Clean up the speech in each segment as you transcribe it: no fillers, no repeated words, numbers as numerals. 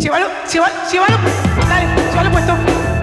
Llévalo. Dale, llévalo puesto.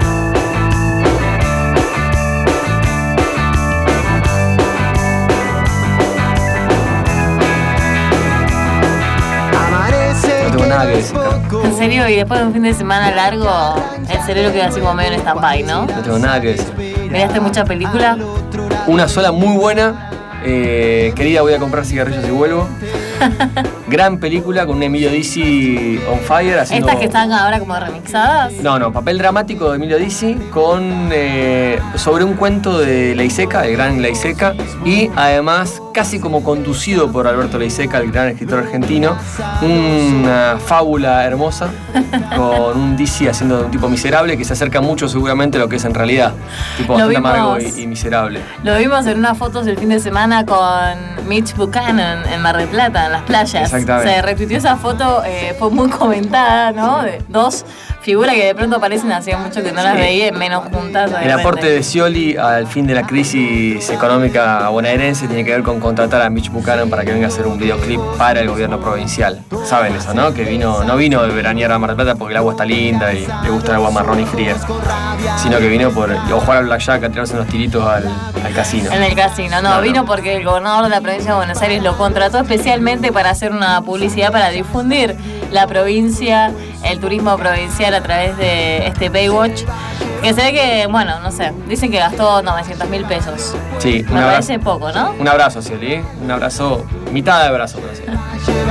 No tengo nada que decir. En serio, y después de un fin de semana largo, el cerebro queda así como medio en stand-by, ¿no? No tengo nada que decir. ¿Miraste mucha película? Una sola muy buena. Querida, voy a comprar cigarrillos y vuelvo. Gran película con un Emilio Dizzi on fire haciendo... ¿Estas que están ahora como remixadas? No, papel dramático de Emilio Dizzi con sobre un cuento de Leiseca, el gran Leiseca, y además casi como conducido por Alberto Leiseca, el gran escritor argentino, una fábula hermosa con un Dizzi haciendo de un tipo miserable que se acerca mucho seguramente a lo que es en realidad, tipo bastante amargo y miserable. Lo vimos en unas fotos el fin de semana con Mitch Buchanan en Mar del Plata, en las playas. Exactamente. Se retuiteó esa foto, fue muy comentada, ¿no? De dos figuras que de pronto aparecen, hacía mucho que no las veía, menos juntas. El aporte de Scioli al fin de la crisis económica bonaerense tiene que ver con contratar a Mitch Buchanan para que venga a hacer un videoclip para el gobierno provincial. Saben eso, ¿no? Que no vino de veranear a Mar del Plata porque el agua está linda y le gusta el agua marrón y fría, sino que vino por jugar al blackjack, a tirarse unos tiritos al casino. En el casino, no, vino porque el gobernador de la provincia de Buenos Aires lo contrató especialmente para hacer una publicidad para difundir la provincia, el turismo provincial a través de este Baywatch, que se ve que, bueno, no sé, dicen que gastó 900.000 pesos. Sí, me parece poco, ¿no? Un abrazo, Scioli, un abrazo, mitad de abrazo, por así decirlo.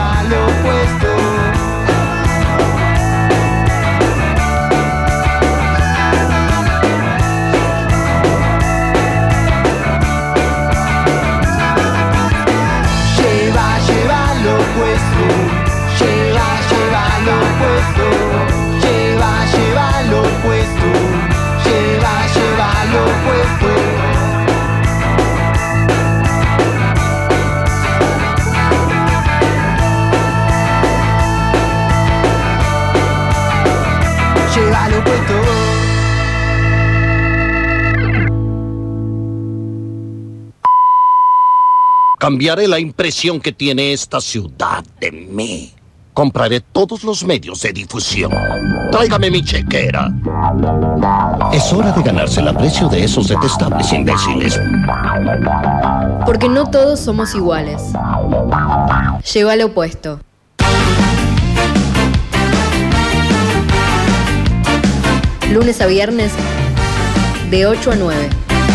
Cambiaré la impresión que tiene esta ciudad de mí. Compraré todos los medios de difusión. Tráigame mi chequera. Es hora de ganarse el aprecio de esos detestables imbéciles. Porque no todos somos iguales. Lleva lo opuesto. Lunes a viernes, de 8 a 9.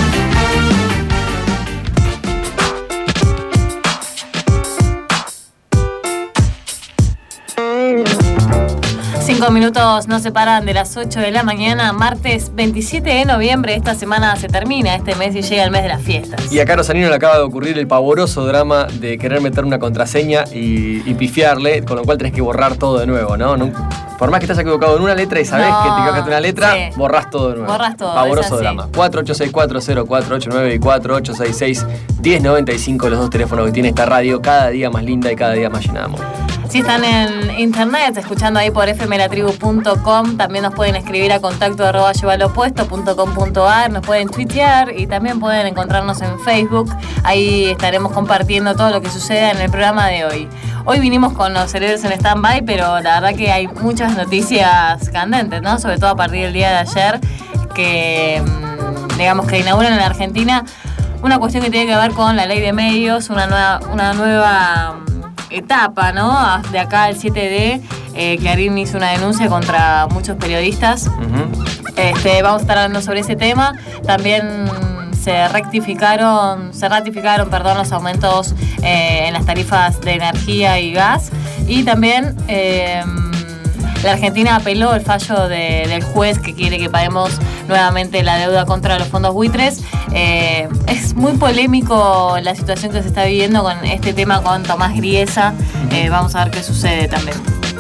Cinco minutos nos separan de las 8 de la mañana, martes 27 de noviembre. Esta semana se termina este mes y llega el mes de las fiestas. Y a Caro Zanino le acaba de ocurrir el pavoroso drama de querer meter una contraseña y pifiarle, con lo cual tenés que borrar todo de nuevo, ¿no? Por más que estés equivocado en una letra y sabés que te equivocaste una letra, sí, borrás todo de nuevo. Borrás todo. Pavoroso drama. 48640489 y 4866-1095, los dos teléfonos que tiene esta radio, cada día más linda y cada día más llena de amor. Si están en internet, escuchando ahí por fmlatribu.com, también nos pueden escribir a contacto@llevalopuesto.com.ar, nos pueden tuitear y también pueden encontrarnos en Facebook. Ahí estaremos compartiendo todo lo que suceda en el programa de hoy. Hoy vinimos con los cerebros en stand-by, pero la verdad que hay muchas noticias candentes, ¿no? Sobre todo a partir del día de ayer, que digamos que inauguran en la Argentina una cuestión que tiene que ver con la ley de medios, una nueva etapa, ¿no? De acá al 7D, Clarín hizo una denuncia contra muchos periodistas. Vamos a estar hablando sobre ese tema. También se ratificaron los aumentos en las tarifas de energía y gas. Y también la Argentina apeló el fallo del juez que quiere que paguemos nuevamente la deuda contra los fondos buitres. Es muy polémico la situación que se está viviendo con este tema con Tomás Griesa. Vamos a ver qué sucede también.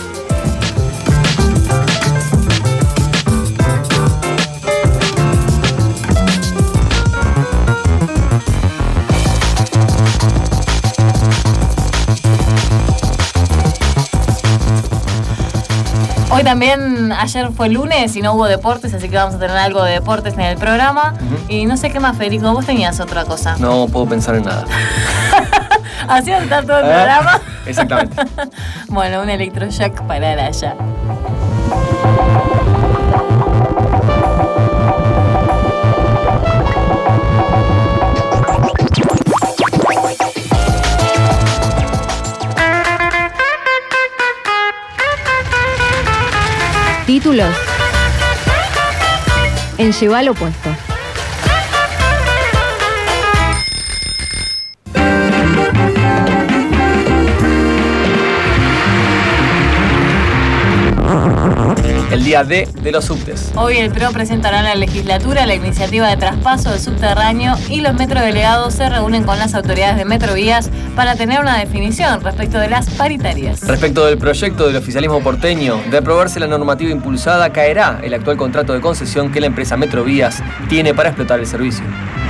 Hoy también, ayer fue lunes y no hubo deportes, así que vamos a tener algo de deportes en el programa. Y no sé qué más, Federico, vos tenías otra cosa. No puedo pensar en nada. ¿Así va a estar todo el programa? Exactamente. Bueno, un electroshock para allá. Títulos en Llevalo Puesto. El día D de los subtes. Hoy el PRO presentará en la legislatura la iniciativa de traspaso del subterráneo y los metrodelegados se reúnen con las autoridades de Metrovías para tener una definición respecto de las paritarias. Respecto del proyecto del oficialismo porteño, de aprobarse la normativa impulsada, caerá el actual contrato de concesión que la empresa Metrovías tiene para explotar el servicio.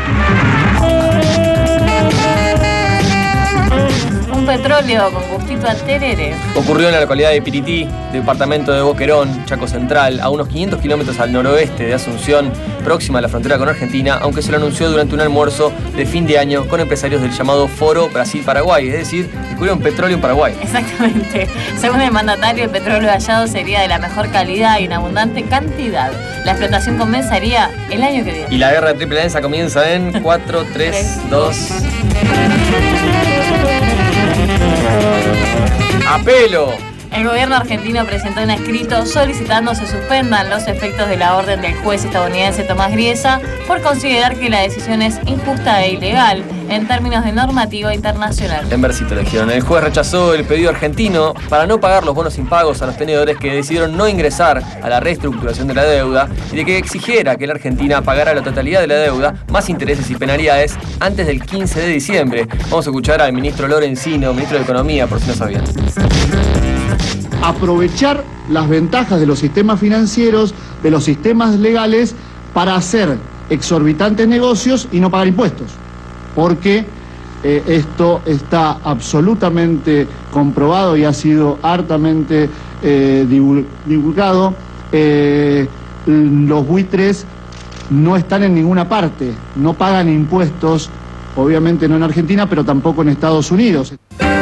Un petróleo con gustito a terere. Ocurrió en la localidad de Pirití, departamento de Boquerón, Chaco Central, a unos 500 kilómetros al noroeste de Asunción, próxima a la frontera con Argentina, aunque se lo anunció durante un almuerzo de fin de año con empresarios del llamado Foro Brasil-Paraguay, es decir, descubrieron petróleo en Paraguay. Exactamente. Según el mandatario, el petróleo hallado sería de la mejor calidad y en abundante cantidad. La explotación comenzaría el año que viene. Y la guerra de Triple Alianza comienza en 4, 3, 2... ¡Apelo! El gobierno argentino presentó un escrito solicitando se suspendan los efectos de la orden del juez estadounidense Tomás Griesa por considerar que la decisión es injusta e ilegal en términos de normativa internacional. En versito eligieron. El juez rechazó el pedido argentino para no pagar los bonos impagos a los tenedores que decidieron no ingresar a la reestructuración de la deuda y de que exigiera que la Argentina pagara la totalidad de la deuda, más intereses y penalidades, antes del 15 de diciembre. Vamos a escuchar al ministro Lorenzino, ministro de Economía, por si no sabían. Aprovechar las ventajas de los sistemas financieros, de los sistemas legales, para hacer exorbitantes negocios y no pagar impuestos. Porque esto está absolutamente comprobado y ha sido hartamente divulgado. Los buitres no están en ninguna parte, no pagan impuestos, obviamente no en Argentina, pero tampoco en Estados Unidos.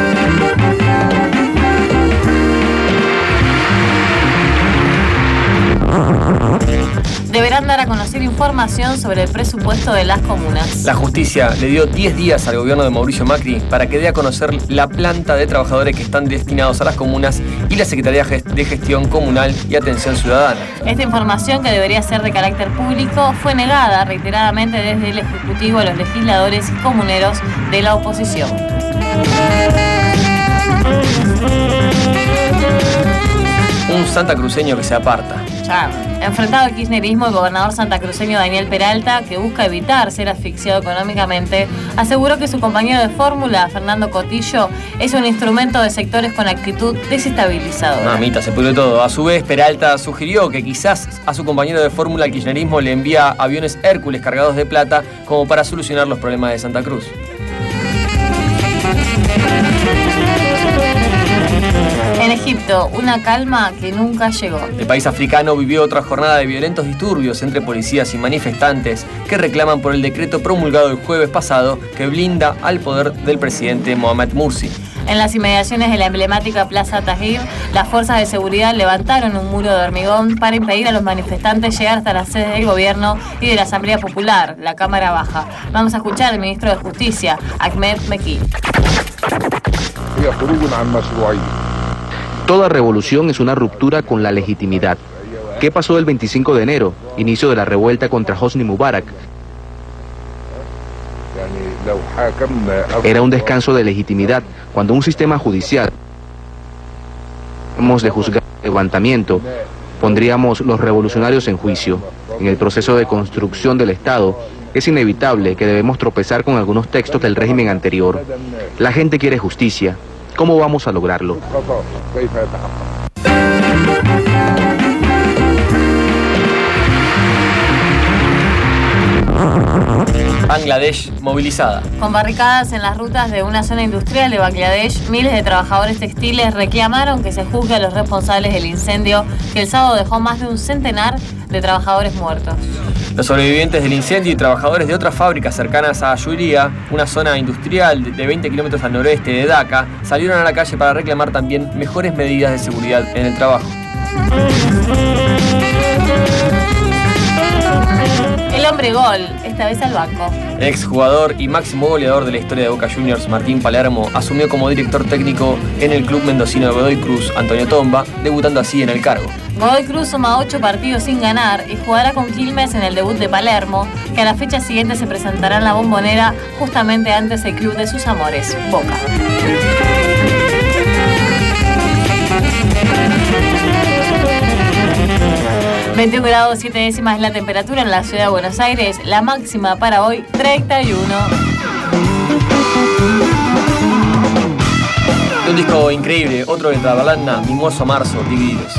Deberán dar a conocer información sobre el presupuesto de las comunas. La justicia le dio 10 días al gobierno de Mauricio Macri para que dé a conocer la planta de trabajadores que están destinados a las comunas y la Secretaría de Gestión Comunal y Atención Ciudadana. Esta información, que debería ser de carácter público, fue negada reiteradamente desde el Ejecutivo a los legisladores y comuneros de la oposición. Un santacruceño que se aparta. Ya. Enfrentado al kirchnerismo, el gobernador santacruceño Daniel Peralta, que busca evitar ser asfixiado económicamente, aseguró que su compañero de fórmula, Fernando Cotillo, es un instrumento de sectores con actitud desestabilizadora. Mamita, se pudrió todo. A su vez, Peralta sugirió que quizás a su compañero de fórmula, el kirchnerismo, le envía aviones Hércules cargados de plata como para solucionar los problemas de Santa Cruz. En Egipto, una calma que nunca llegó. El país africano vivió otra jornada de violentos disturbios entre policías y manifestantes que reclaman por el decreto promulgado el jueves pasado que blinda al poder del presidente Mohamed Morsi. En las inmediaciones de la emblemática Plaza Tahrir, las fuerzas de seguridad levantaron un muro de hormigón para impedir a los manifestantes llegar hasta las sedes del gobierno y de la Asamblea Popular, la Cámara Baja. Vamos a escuchar al ministro de Justicia, Ahmed Mekki. Toda revolución es una ruptura con la legitimidad. ¿Qué pasó el 25 de enero, inicio de la revuelta contra Hosni Mubarak? Era un descanso de legitimidad cuando un sistema judicial de juzgar el levantamiento, pondríamos los revolucionarios en juicio. En el proceso de construcción del Estado es inevitable que debemos tropezar con algunos textos del régimen anterior. La gente quiere justicia. ¿Cómo vamos a lograrlo? Bangladesh movilizada. Con barricadas en las rutas de una zona industrial de Bangladesh, miles de trabajadores textiles reclamaron que se juzgue a los responsables del incendio que el sábado dejó más de un centenar de trabajadores muertos. Los sobrevivientes del incendio y trabajadores de otras fábricas cercanas a Ayuría, una zona industrial de 20 kilómetros al noreste de Dhaka, salieron a la calle para reclamar también mejores medidas de seguridad en el trabajo. El hombre hombre gol, esta vez al banco. Exjugador y máximo goleador de la historia de Boca Juniors, Martín Palermo, asumió como director técnico en el club mendocino de Godoy Cruz, Antonio Tomba, debutando así en el cargo. Godoy Cruz suma 8 partidos sin ganar y jugará con Quilmes en el debut de Palermo, que a la fecha siguiente se presentará en la Bombonera, justamente antes del club de sus amores, Boca. ...21 grados 7 décimas es la temperatura en la ciudad de Buenos Aires. La máxima para hoy, 31. Un disco increíble, otro de Trabalanda, Mimoso Marzo, Divididos.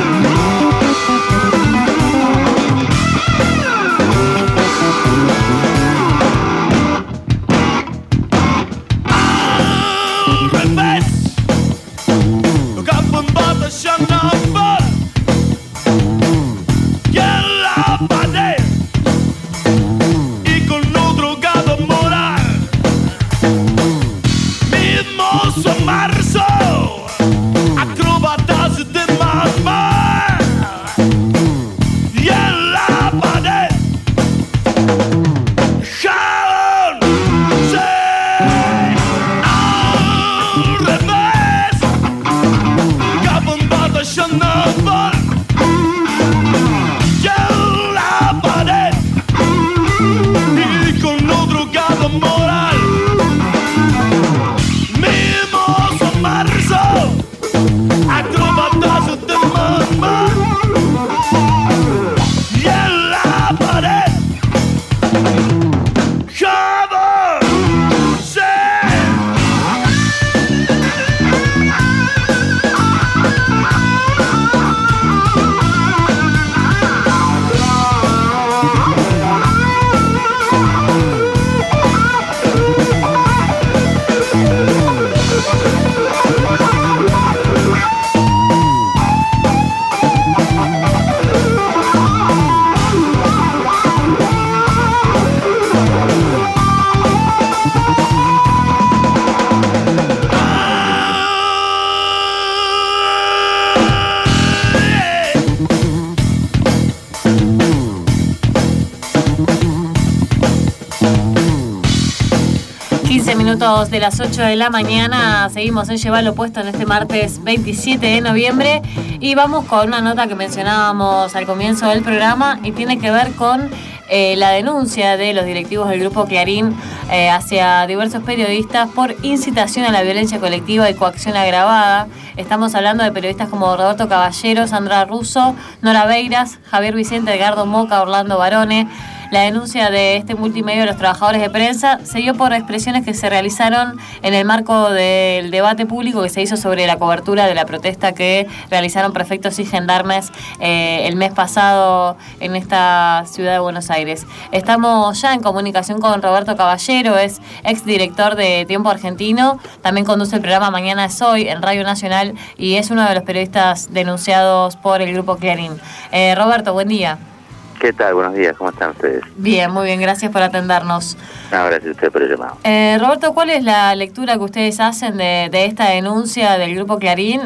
Minutos de las 8 de la mañana, seguimos en Llevarlo Puesto en este martes 27 de noviembre y vamos con una nota que mencionábamos al comienzo del programa y tiene que ver con la denuncia de los directivos del Grupo Clarín hacia diversos periodistas por incitación a la violencia colectiva y coacción agravada. Estamos hablando de periodistas como Roberto Caballero, Sandra Russo, Nora Beiras, Javier Vicente, Edgardo Moca, Orlando Barone. La denuncia de este multimedio de los trabajadores de prensa se dio por expresiones que se realizaron en el marco del debate público que se hizo sobre la cobertura de la protesta que realizaron prefectos y gendarmes el mes pasado en esta ciudad de Buenos Aires. Estamos ya en comunicación con Roberto Caballero, es exdirector de Tiempo Argentino, también conduce el programa Mañana es Hoy en Radio Nacional y es uno de los periodistas denunciados por el Grupo Clarín. Roberto, buen día. ¿Qué tal? Buenos días, ¿cómo están ustedes? Bien, muy bien, gracias por atendernos. No, gracias a usted por el llamado. Roberto, ¿cuál es la lectura que ustedes hacen de esta denuncia del Grupo Clarín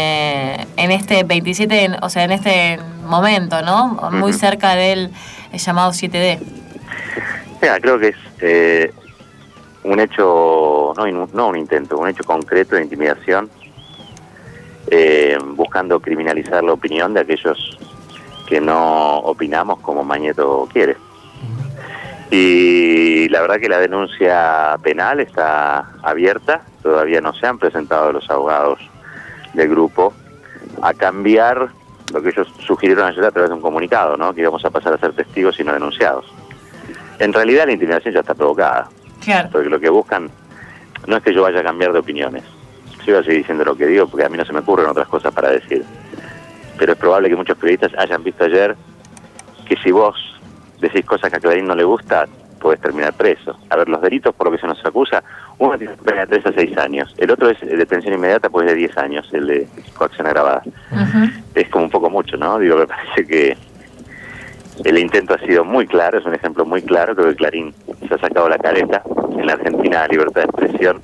en este 27, o sea, en este momento, ¿no? Muy cerca del llamado 7D. Mira, creo que es un hecho, no un intento, un hecho concreto de intimidación, buscando criminalizar la opinión de aquellos que no opinamos como Mañeto quiere. Y la verdad que la denuncia penal está abierta, todavía no se han presentado los abogados del grupo a cambiar lo que ellos sugirieron ayer a través de un comunicado, ¿no? Que íbamos a pasar a ser testigos y no denunciados. En realidad la intimidación ya está provocada, claro. Porque lo que buscan no es que yo vaya a cambiar de opiniones, yo voy a seguir diciendo lo que digo porque a mí no se me ocurren otras cosas para decir. Pero es probable que muchos periodistas hayan visto ayer que si vos decís cosas que a Clarín no le gusta, podés terminar preso. A ver, los delitos por lo que se nos acusa, uno tiene pena de 3 a 6 años, el otro es detención inmediata, pues de 10 años, el de coacción agravada. Es como un poco mucho, ¿no? Digo, me parece que el intento ha sido muy claro, es un ejemplo muy claro, creo que Clarín se ha sacado la careta. En la Argentina la libertad de expresión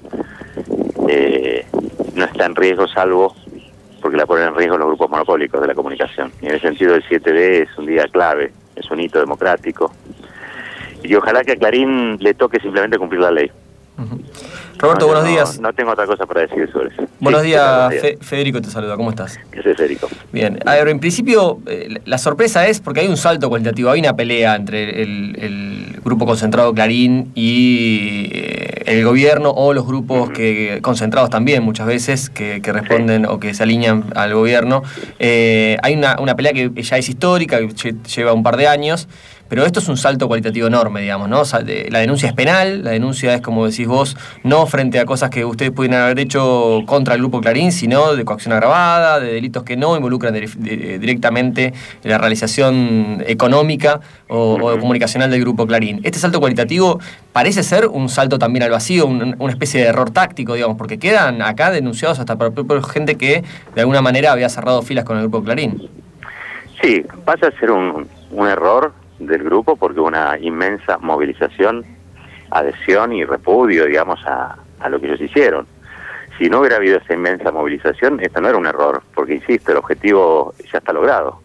no está en riesgo salvo porque la ponen en riesgo los grupos monopólicos de la comunicación. Y en ese sentido el 7D es un día clave, es un hito democrático. Y ojalá que a Clarín le toque simplemente cumplir la ley. Roberto, buenos días. No tengo otra cosa para decir sobre eso. Buenos días, Federico te saluda, ¿cómo estás? ¿Qué haces, Federico? Bien, a ver, en principio la sorpresa es porque hay un salto cualitativo, hay una pelea entre el grupo concentrado Clarín y el gobierno o los grupos concentrados también muchas veces que responden o que se alinean al gobierno. Hay una pelea que ya es histórica, que lleva un par de años. Pero esto es un salto cualitativo enorme, digamos, ¿no? O sea, la denuncia es penal, la denuncia es, como decís vos, no frente a cosas que ustedes pudieran haber hecho contra el Grupo Clarín, sino de coacción agravada, de delitos que no involucran directamente la realización económica o comunicacional del Grupo Clarín. Este salto cualitativo parece ser un salto también al vacío, una especie de error táctico, digamos, porque quedan acá denunciados hasta por gente que de alguna manera había cerrado filas con el Grupo Clarín. Sí, pasa a ser un error del grupo porque hubo una inmensa movilización, adhesión y repudio, digamos, a lo que ellos hicieron. Si no hubiera habido esa inmensa movilización, esto no era un error, porque insisto, el objetivo ya está logrado.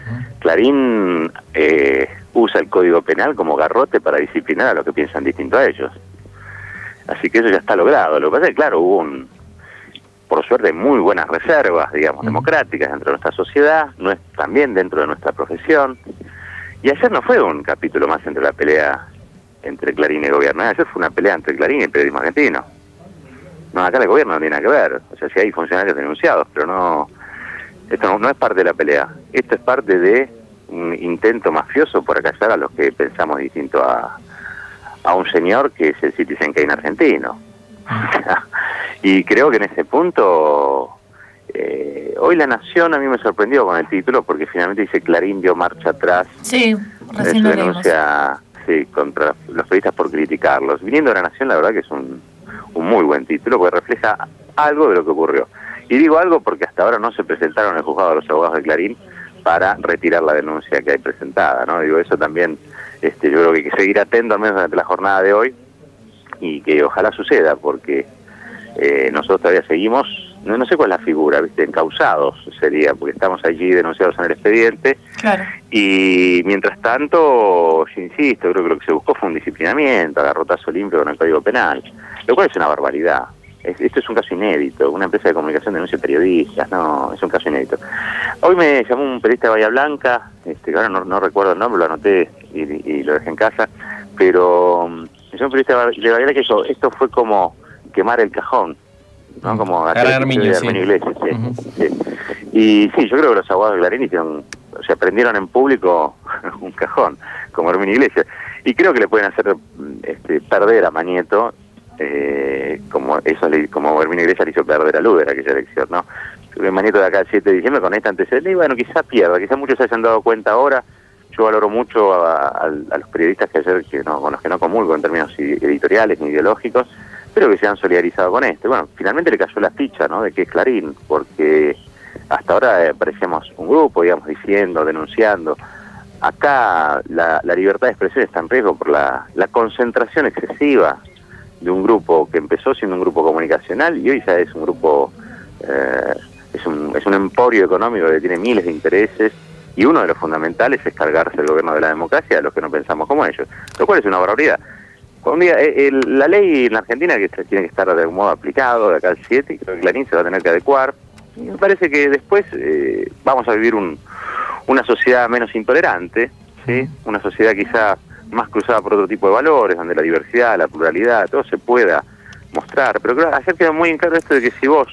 Clarín usa el Código Penal como garrote para disciplinar a los que piensan distinto a ellos. Así que eso ya está logrado. Lo que pasa es que, claro, hubo por suerte, muy buenas reservas, digamos, democráticas dentro de nuestra sociedad, también dentro de nuestra profesión. Y ayer no fue un capítulo más entre la pelea entre Clarín y el gobierno. Ayer fue una pelea entre Clarín y el periodismo argentino. No, acá el gobierno no tiene nada que ver. O sea, sí hay funcionarios denunciados, pero esto no es parte de la pelea. Esto es parte de un intento mafioso por acallar a los que pensamos distinto a un señor que es el Citizen Kane argentino. Y creo que en ese punto... hoy La Nación a mí me sorprendió con el título porque finalmente dice Clarín dio marcha atrás sí, de su denuncia contra los periodistas por criticarlos. Viniendo de La Nación, la verdad que es un muy buen título porque refleja algo de lo que ocurrió. Y digo algo porque hasta ahora no se presentaron en el juzgado los abogados de Clarín para retirar la denuncia que hay presentada, ¿no? Digo, eso también yo creo que hay que seguir atento al menos durante la jornada de hoy y que ojalá suceda porque nosotros todavía seguimos. No sé cuál es la figura, ¿viste? Encausados sería, porque estamos allí denunciados en el expediente. Claro. Y mientras tanto, yo insisto, creo que lo que se buscó fue un disciplinamiento, garrotazo limpio con el Código Penal, lo cual es una barbaridad. Esto es un caso inédito, una empresa de comunicación denuncia periodistas, no, es un caso inédito. Hoy me llamó un periodista de Bahía Blanca, que ahora no recuerdo el nombre, lo anoté y lo dejé en casa, pero me llamó un periodista de Bahía Blanca que dijo, esto fue como quemar el cajón, ¿no? Como Herminio Iglesias, sí. Y sí, yo creo que los abogados de Clarín prendieron en público un cajón, como Herminio Iglesias. Y creo que le pueden hacer perder a Manieto, como Herminio Iglesias le hizo perder a Luder aquella elección, ¿no? Manieto de acá el 7 de diciembre con este antecedente, y bueno, quizá pierda, quizá muchos se hayan dado cuenta ahora. Yo valoro mucho a los periodistas con los que no comulgo en términos editoriales ni ideológicos, pero que se han solidarizado con esto. Bueno, finalmente le cayó la ficha, ¿no?, de que es Clarín, porque hasta ahora parecíamos un grupo, digamos, diciendo, denunciando. Acá la libertad de expresión está en riesgo por la concentración excesiva de un grupo que empezó siendo un grupo comunicacional y hoy ya es un grupo, es un emporio económico que tiene miles de intereses y uno de los fundamentales es cargarse el gobierno de la democracia a los que no pensamos como ellos, lo cual es una barbaridad. Un día, la ley en la Argentina que tiene que estar de algún modo aplicado de acá al 7 y creo que Clarín se va a tener que adecuar. Y me parece que después vamos a vivir una sociedad menos intolerante, ¿sí? Una sociedad quizá más cruzada por otro tipo de valores, donde la diversidad, la pluralidad, todo se pueda mostrar. Pero claro, ayer queda muy en claro esto de que si vos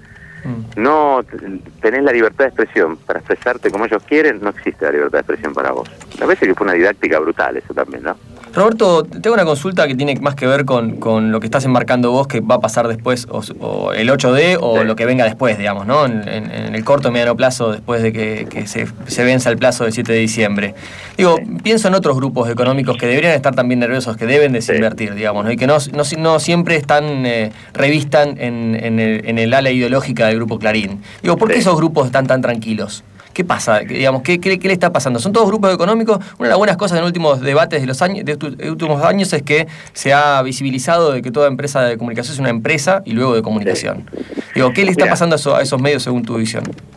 no tenés la libertad de expresión para expresarte como ellos quieren, no existe la libertad de expresión para vos. Me parece que fue una didáctica brutal eso también, ¿no? Roberto, tengo una consulta que tiene más que ver con lo que estás enmarcando vos, que va a pasar después, o el 8D, o lo que venga después, digamos, ¿no? En el corto o mediano plazo, después de que se venza el plazo del 7 de diciembre. Digo, pienso en otros grupos económicos que deberían estar también nerviosos, que deben desinvertir, digamos, ¿no? Y que no siempre están revistan en el ala ideológica del Grupo Clarín. Digo, ¿por qué esos grupos están tan tranquilos? ¿Qué pasa? Digamos, ¿qué le está pasando? Son todos grupos económicos. Una de las buenas cosas en los últimos debates de estos últimos años es que se ha visibilizado de que toda empresa de comunicación es una empresa y luego de comunicación. Digo, ¿qué le está pasando a esos medios según tu visión?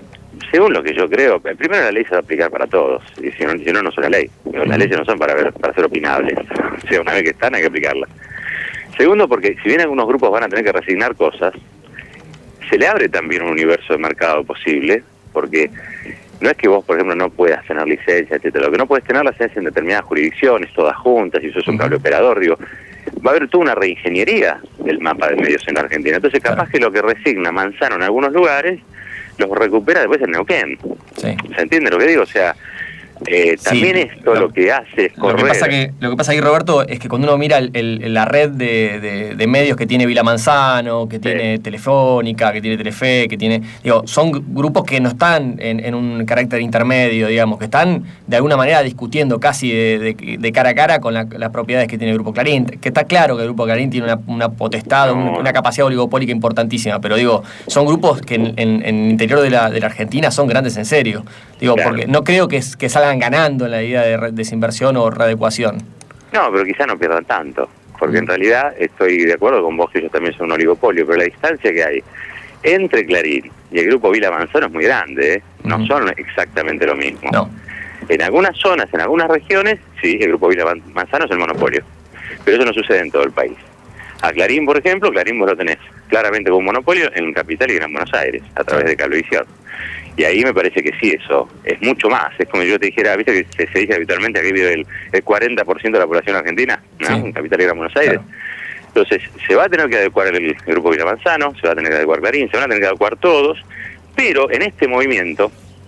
Según lo que yo creo, primero la ley se va a aplicar para todos, y si no, no es una ley. Las leyes no son para ser opinables. O sea, una vez que están hay que aplicarlas. Segundo, porque si bien algunos grupos van a tener que resignar cosas, se le abre también un universo de mercado posible, porque no es que vos, por ejemplo, no puedas tener licencia, etcétera. Lo que no puedes tener la licencia en determinadas jurisdicciones, todas juntas, y sos un cable operador, digo, va a haber toda una reingeniería del mapa de medios en la Argentina. Entonces, capaz que lo que resigna Manzano en algunos lugares, los recupera después en Neuquén. Sí. ¿Se entiende lo que digo? O sea, también esto lo que hace es correr. Lo que pasa aquí, Roberto, es que cuando uno mira la red de medios que tiene Vila Manzano, que tiene Telefónica, que tiene Telefe, que tiene... Digo, son grupos que no están en un carácter intermedio, digamos, que están de alguna manera discutiendo casi de cara a cara con las propiedades que tiene el Grupo Clarín. Que está claro que el Grupo Clarín tiene una potestad, una capacidad oligopólica importantísima, pero digo, son grupos que en el interior de la Argentina son grandes en serio. Digo, porque no creo que salgan ganando en la idea de desinversión o readecuación. No, pero quizá no pierdan tanto, porque en realidad estoy de acuerdo con vos que ellos también son un oligopolio, pero la distancia que hay entre Clarín y el Grupo Vila Manzano es muy grande, ¿eh? No son exactamente lo mismo. No. En algunas zonas, en algunas regiones, sí, el Grupo Vila Manzano es el monopolio, pero eso no sucede en todo el país. A Clarín, por ejemplo, Clarín vos lo tenés claramente como monopolio en Capital y Gran Buenos Aires, a través de Cablevisión. Y ahí me parece que sí, eso es mucho más. Es como yo te dijera, viste que se dice habitualmente, aquí vive el 40% de la población argentina, ¿no? Sí. En Capital y Gran Buenos Aires. Claro. Entonces, se va a tener que adecuar el Grupo Vila Manzano, se va a tener que adecuar Clarín, se van a tener que adecuar todos, pero en este movimiento,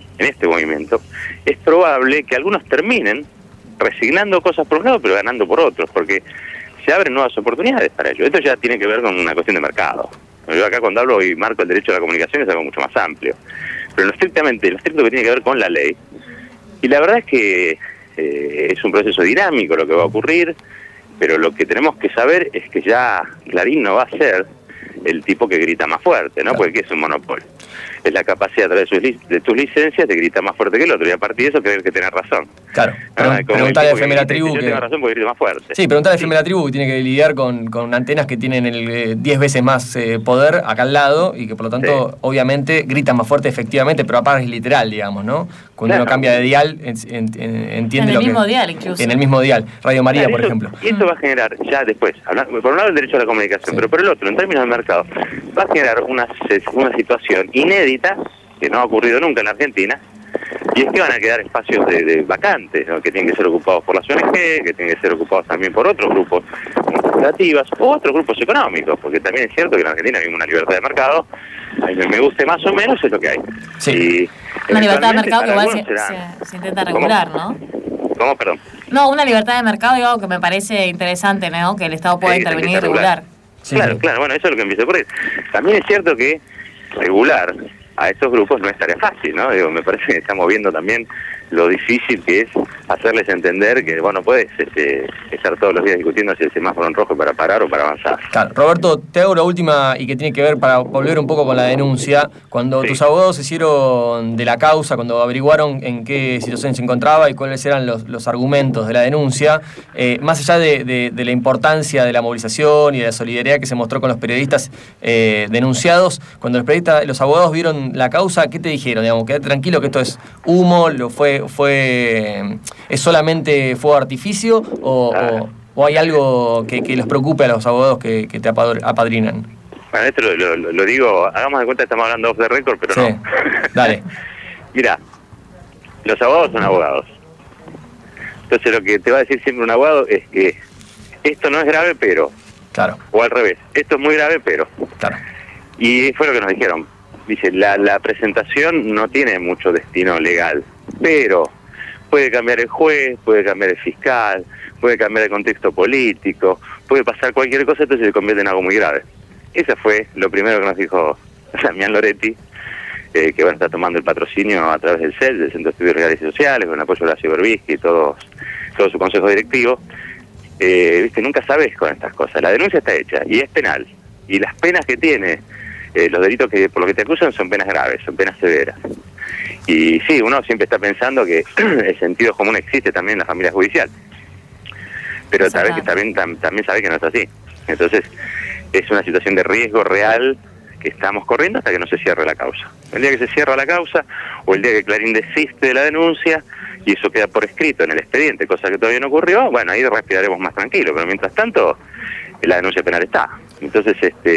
es probable que algunos terminen resignando cosas por un lado, pero ganando por otros, porque se abren nuevas oportunidades para ellos. Esto ya tiene que ver con una cuestión de mercado. Yo acá cuando hablo y marco el derecho a la comunicación es algo mucho más amplio. Pero lo estricto que tiene que ver con la ley. Y la verdad es que es un proceso dinámico lo que va a ocurrir, pero lo que tenemos que saber es que ya Clarín no va a ser el tipo que grita más fuerte, ¿no? Claro. Porque es un monopolio. Es la capacidad a través de tus licencias de gritar más fuerte que el otro, y a partir de eso creer que tenés razón. Claro. Preguntale a Efemera Tribu que... Yo tengo razón porque grito más fuerte. Sí, preguntale a Efemera Tribu que tiene que lidiar con antenas que tienen 10 veces más poder acá al lado, y que por lo tanto, obviamente, gritan más fuerte efectivamente, pero aparte es literal, digamos, ¿no? Cuando uno cambia de dial, entiende lo que... En el mismo dial, incluso. En el mismo dial. Radio María, por ejemplo. Y eso va a generar, ya después, por un lado el derecho a la comunicación, pero por el otro, en términos de mercado, va a generar una situación inédita, que no ha ocurrido nunca en la Argentina, y es que van a quedar espacios de vacantes, ¿no? Que tienen que ser ocupados por las ONG, que tienen que ser ocupados también por otros grupos cooperativas o otros grupos económicos, porque también es cierto que en la Argentina hay una libertad de mercado, me guste más o menos, es lo que hay. Sí. Y una libertad de mercado que igual se intenta regular, ¿no? ¿Cómo? Perdón. No, una libertad de mercado, digo, que me parece interesante, ¿no? Que el Estado pueda intervenir y regular. Sí, claro, bueno, eso es lo que empieza a ocurrir. También es cierto que regular a estos grupos no es tarea fácil, ¿no? Digo, me parece que estamos viendo también lo difícil que es hacerles entender que, bueno, puedes estar todos los días discutiendo si el semáforo en rojo para parar o para avanzar. Claro. Roberto, te hago la última y que tiene que ver, para volver un poco con la denuncia. Cuando tus abogados se hicieron de la causa, cuando averiguaron en qué situación se encontraba y cuáles eran los argumentos de la denuncia, más allá de la importancia de la movilización y de la solidaridad que se mostró con los periodistas denunciados, cuando los abogados vieron la causa, ¿qué te dijeron? Digamos, quédate tranquilo que esto es humo, ¿es solamente fuego de artificio o hay algo que los preocupe a los abogados que te apadrinan? Bueno, esto lo digo, hagamos de cuenta que estamos hablando off the record, pero sí. No. Dale. Mirá, los abogados son abogados. Entonces lo que te va a decir siempre un abogado es que esto no es grave, pero... Claro. O al revés, esto es muy grave, pero... Claro. Y fue lo que nos dijeron. Dice, la presentación no tiene mucho destino legal, pero puede cambiar el juez, puede cambiar el fiscal, puede cambiar el contexto político, puede pasar cualquier cosa, entonces se convierte en algo muy grave. Eso fue lo primero que nos dijo Damián Loretti, que bueno, está tomando el patrocinio a través del CEL, del Centro de Estudios Legales y Sociales, con apoyo de la Ciberbisky y todo su consejo directivo. Viste, nunca sabes con estas cosas. La denuncia está hecha y es penal. Y las penas que tiene, los delitos que por los que te acusan son penas graves, son penas severas. Y sí, uno siempre está pensando que el sentido común existe también en la familia judicial. Pero sabes que también sabe que no es así. Entonces, es una situación de riesgo real que estamos corriendo hasta que no se cierre la causa. El día que se cierra la causa, o el día que Clarín desiste de la denuncia, y eso queda por escrito en el expediente, cosa que todavía no ocurrió, bueno, ahí respiraremos más tranquilo, pero mientras tanto, la denuncia penal está. Entonces,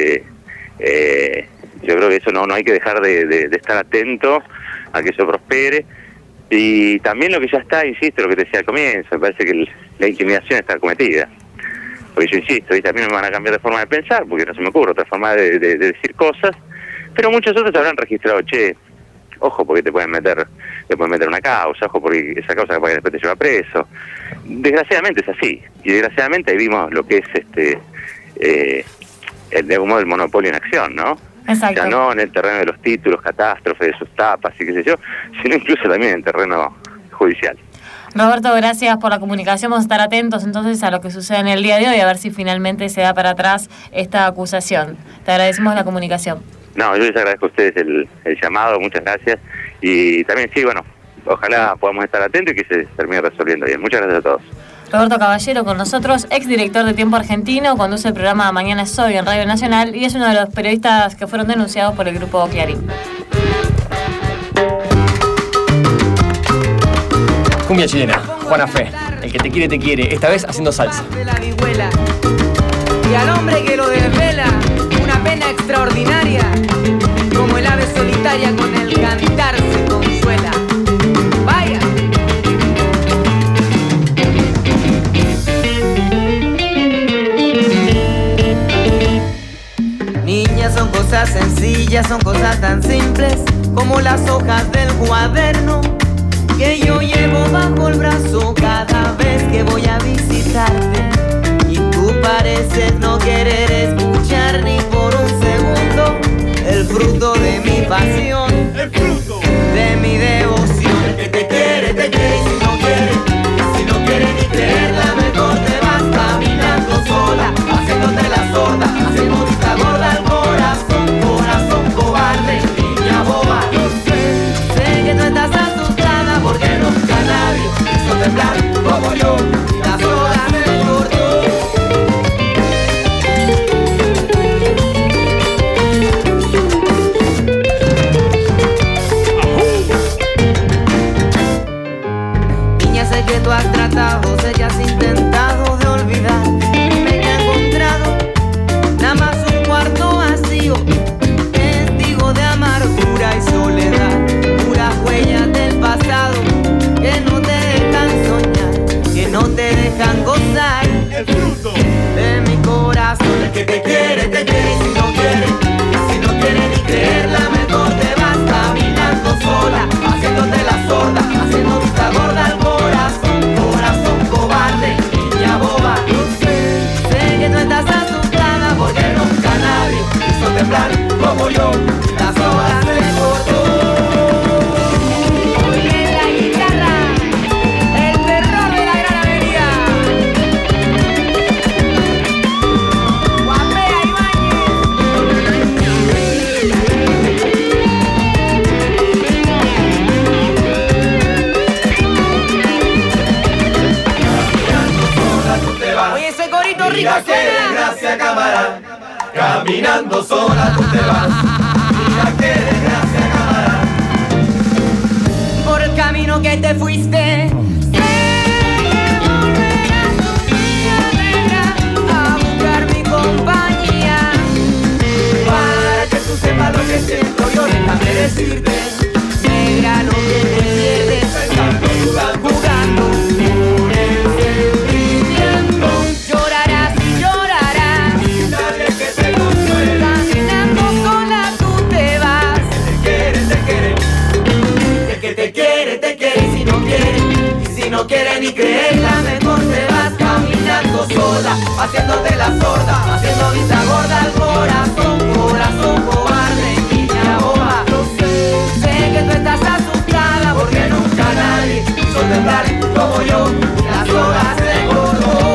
yo creo que eso no hay que dejar de estar atento a que eso prospere. Y también lo que ya está, insisto, lo que te decía al comienzo, me parece que la intimidación está cometida. Porque yo insisto, ¿viste? A mí no me van a cambiar de forma de pensar, porque no se me ocurre otra forma de decir cosas, pero muchos otros habrán registrado, ojo porque te pueden meter una causa, ojo porque esa causa capaz que después te lleva preso. Desgraciadamente es así, y desgraciadamente ahí vimos lo que es de algún modo el monopolio en acción, ¿no? Exacto. O sea, no en el terreno de los títulos, catástrofes, de sus tapas y qué sé yo, sino incluso también en el terreno judicial. Roberto, gracias por la comunicación. Vamos a estar atentos entonces a lo que sucede en el día de hoy, a ver si finalmente se da para atrás esta acusación. Te agradecemos la comunicación. No, yo les agradezco a ustedes el llamado, muchas gracias. Y también sí, bueno, ojalá podamos estar atentos y que se termine resolviendo bien. Muchas gracias a todos. Roberto Caballero con nosotros, exdirector de Tiempo Argentino, conduce el programa Mañana es Hoy en Radio Nacional y es uno de los periodistas que fueron denunciados por el grupo Clarín. Cumbia chilena, Juana Fe, el que te quiere, esta vez haciendo salsa. Y al hombre que lo desvela, una pena extraordinaria, como el ave solitaria con el cantar se consuela. Vaya. Niñas, son cosas sencillas, son cosas tan simples como las hojas del cuaderno que yo llevo bajo el brazo cada vez que voy a visitarte. Y tú pareces no querer escuchar ni por un segundo el fruto de mi pasión, el fruto de mi devoción. El que te quiere y si no quiere ni creerla, mejor te vas caminando sola, haciéndote la sorda, haciendo vista gorda al corazón, corazón cobarde, niña boba. Sé que tú estás asustada porque nunca nadie hizo temblar como yo las horas del cordón. Sé que tú has tratado, sé que has intentado de olvidar, me he encontrado nada más un cuarto vacío, testigo de amargura y soledad, puras huellas del pasado que no te dejan soñar, que no te dejan gozar el fruto de mi corazón. El que te quiere y si no quiere ni creerla, mejor te vas caminando sola, haciéndote la sorda, haciendo vista gorda al corazón, corazón cobarde, niña boba. Sé que tú estás asustada porque nunca nadie hizo temblar como yo las horas del cordón. Oye la guitarra, el terror de la gran avenida. Guapea Ibáñez. Oye, ese corito rico suena. Gracias, cámara. Caminando sola tú te vas. Mira qué desgracia, cámara. Por el camino que te fuiste, a buscar mi compañía. Para que tú sepas lo que siento, yo déjame decirte. Negra, lo que te pierdes, Pensando, dudando, jugando por el sentimiento. Llorarás y llorarás, nadie que te consuele. caminando sola tú te vas. Te quiere. El que te quiere y si no quiere ni creerla, mejor te vas caminando sola, haciéndote la sorda, haciendo vista gorda al corazón, corazón cobarde, niña boba. Sé que tú estás asustada Porque nunca nadie hizo temblar como yo las horas de cordón.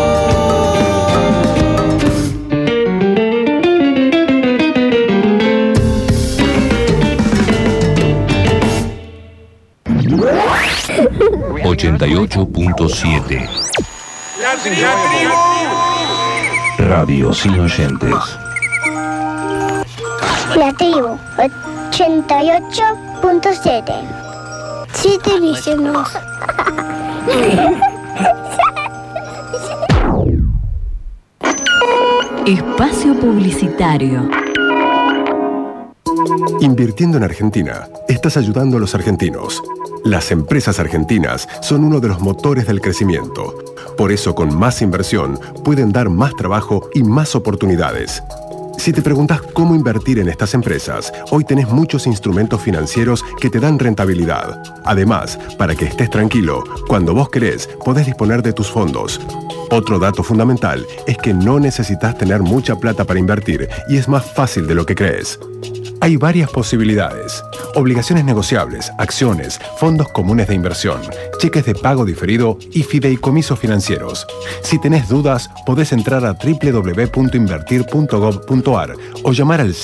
...88.7... Radio sin oyentes. La tribu 88.7. 7 visionos. Espacio publicitario. Invirtiendo en Argentina, estás ayudando a los argentinos. Las empresas argentinas son uno de los motores del crecimiento. Por eso, con más inversión, pueden dar más trabajo y más oportunidades. Si te preguntas cómo invertir en estas empresas, hoy tenés muchos instrumentos financieros que te dan rentabilidad. Además, para que estés tranquilo, cuando vos querés, podés disponer de tus fondos. Otro dato fundamental es que no necesitas tener mucha plata para invertir y es más fácil de lo que crees. Hay varias posibilidades: obligaciones negociables, acciones, fondos comunes de inversión, cheques de pago diferido y fideicomisos financieros. Si tenés dudas, podés entrar a www.invertir.gov.ar o llamar al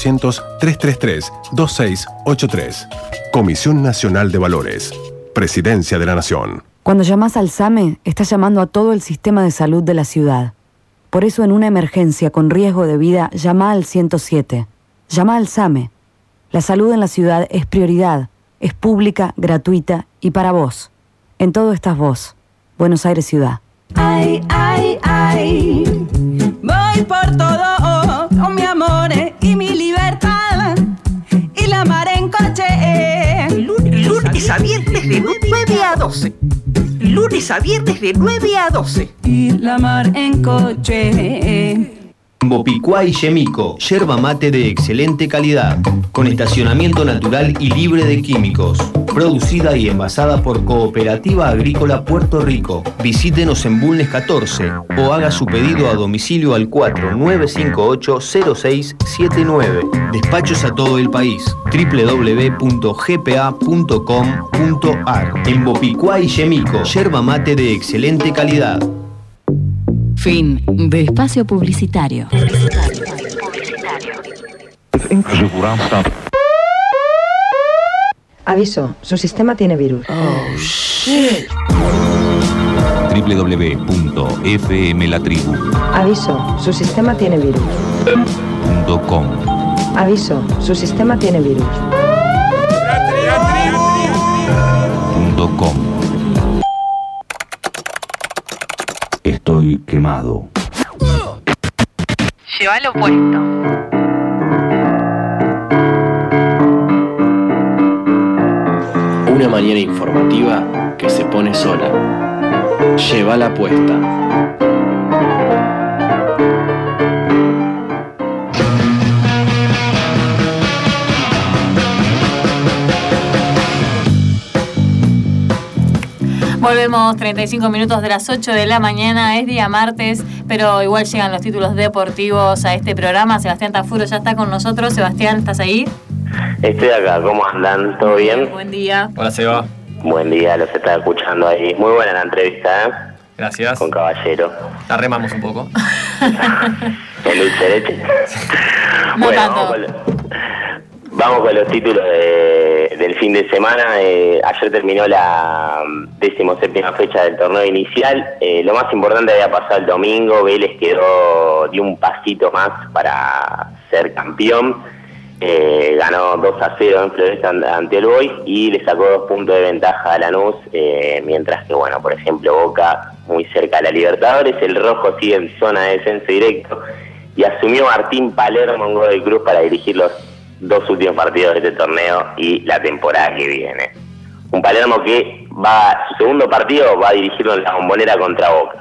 0800-333-2683. Comisión Nacional de Valores. Presidencia de la Nación. Cuando llamás al SAME, estás llamando a todo el sistema de salud de la ciudad. Por eso, en una emergencia con riesgo de vida, llama al 107. Llama al SAME. La salud en la ciudad es prioridad, es pública, gratuita y para vos. En todo estás vos. Buenos Aires Ciudad. Ay, ay, ay, voy por todo, con mi amor y mi libertad, y la mar en coche. Lunes a viernes de 9 a 12. Lunes a viernes de 9 a 12. Y la mar en coche. Bopicuá y Yemico, yerba mate de excelente calidad, con estacionamiento natural y libre de químicos. Producida y envasada por Cooperativa Agrícola Puerto Rico. Visítenos en Bulnes 14 o haga su pedido a domicilio al 4958-0679. Despachos a todo el país. www.gpa.com.ar. En Bopicuá y Yemico, yerba mate de excelente calidad. Fin de espacio publicitario. Aviso, su sistema tiene virus. Oh, shit. www.fmlatribu.com. Aviso, su sistema tiene virus. Aviso, su sistema tiene virus. .com. Estoy quemado. Llévalo puesto. Una mañana informativa que se pone sola. Llévala puesta. Volvemos 35 minutos de las 8 de la mañana, es día martes, pero igual llegan los títulos deportivos a este programa. Sebastián Tafuro ya está con nosotros. Sebastián, ¿estás ahí? Estoy acá, ¿cómo andan? ¿Todo bien? Buen día. Hola, Seba. Buen día, los estaba escuchando ahí. Muy buena la entrevista, ¿eh? Gracias. Con Caballero. La remamos un poco. El dulce de leche. No bueno, tanto. Vamos con los títulos del fin de semana. Ayer terminó la 17ª fecha del torneo inicial. Lo más importante había pasado el domingo. Vélez dio un pasito más para ser campeón. Ganó 2-0 en Floresta ante el Boys y le sacó 2 puntos de ventaja a Lanús, mientras que, bueno, por ejemplo, Boca muy cerca de la Libertadores. El Rojo sigue en zona de descenso directo y asumió Martín Palermo en Godoy Cruz para dirigir los 2 últimos partidos de este torneo y la temporada que viene. Un Palermo que su segundo partido va a dirigirlo en la Bombonera contra Boca.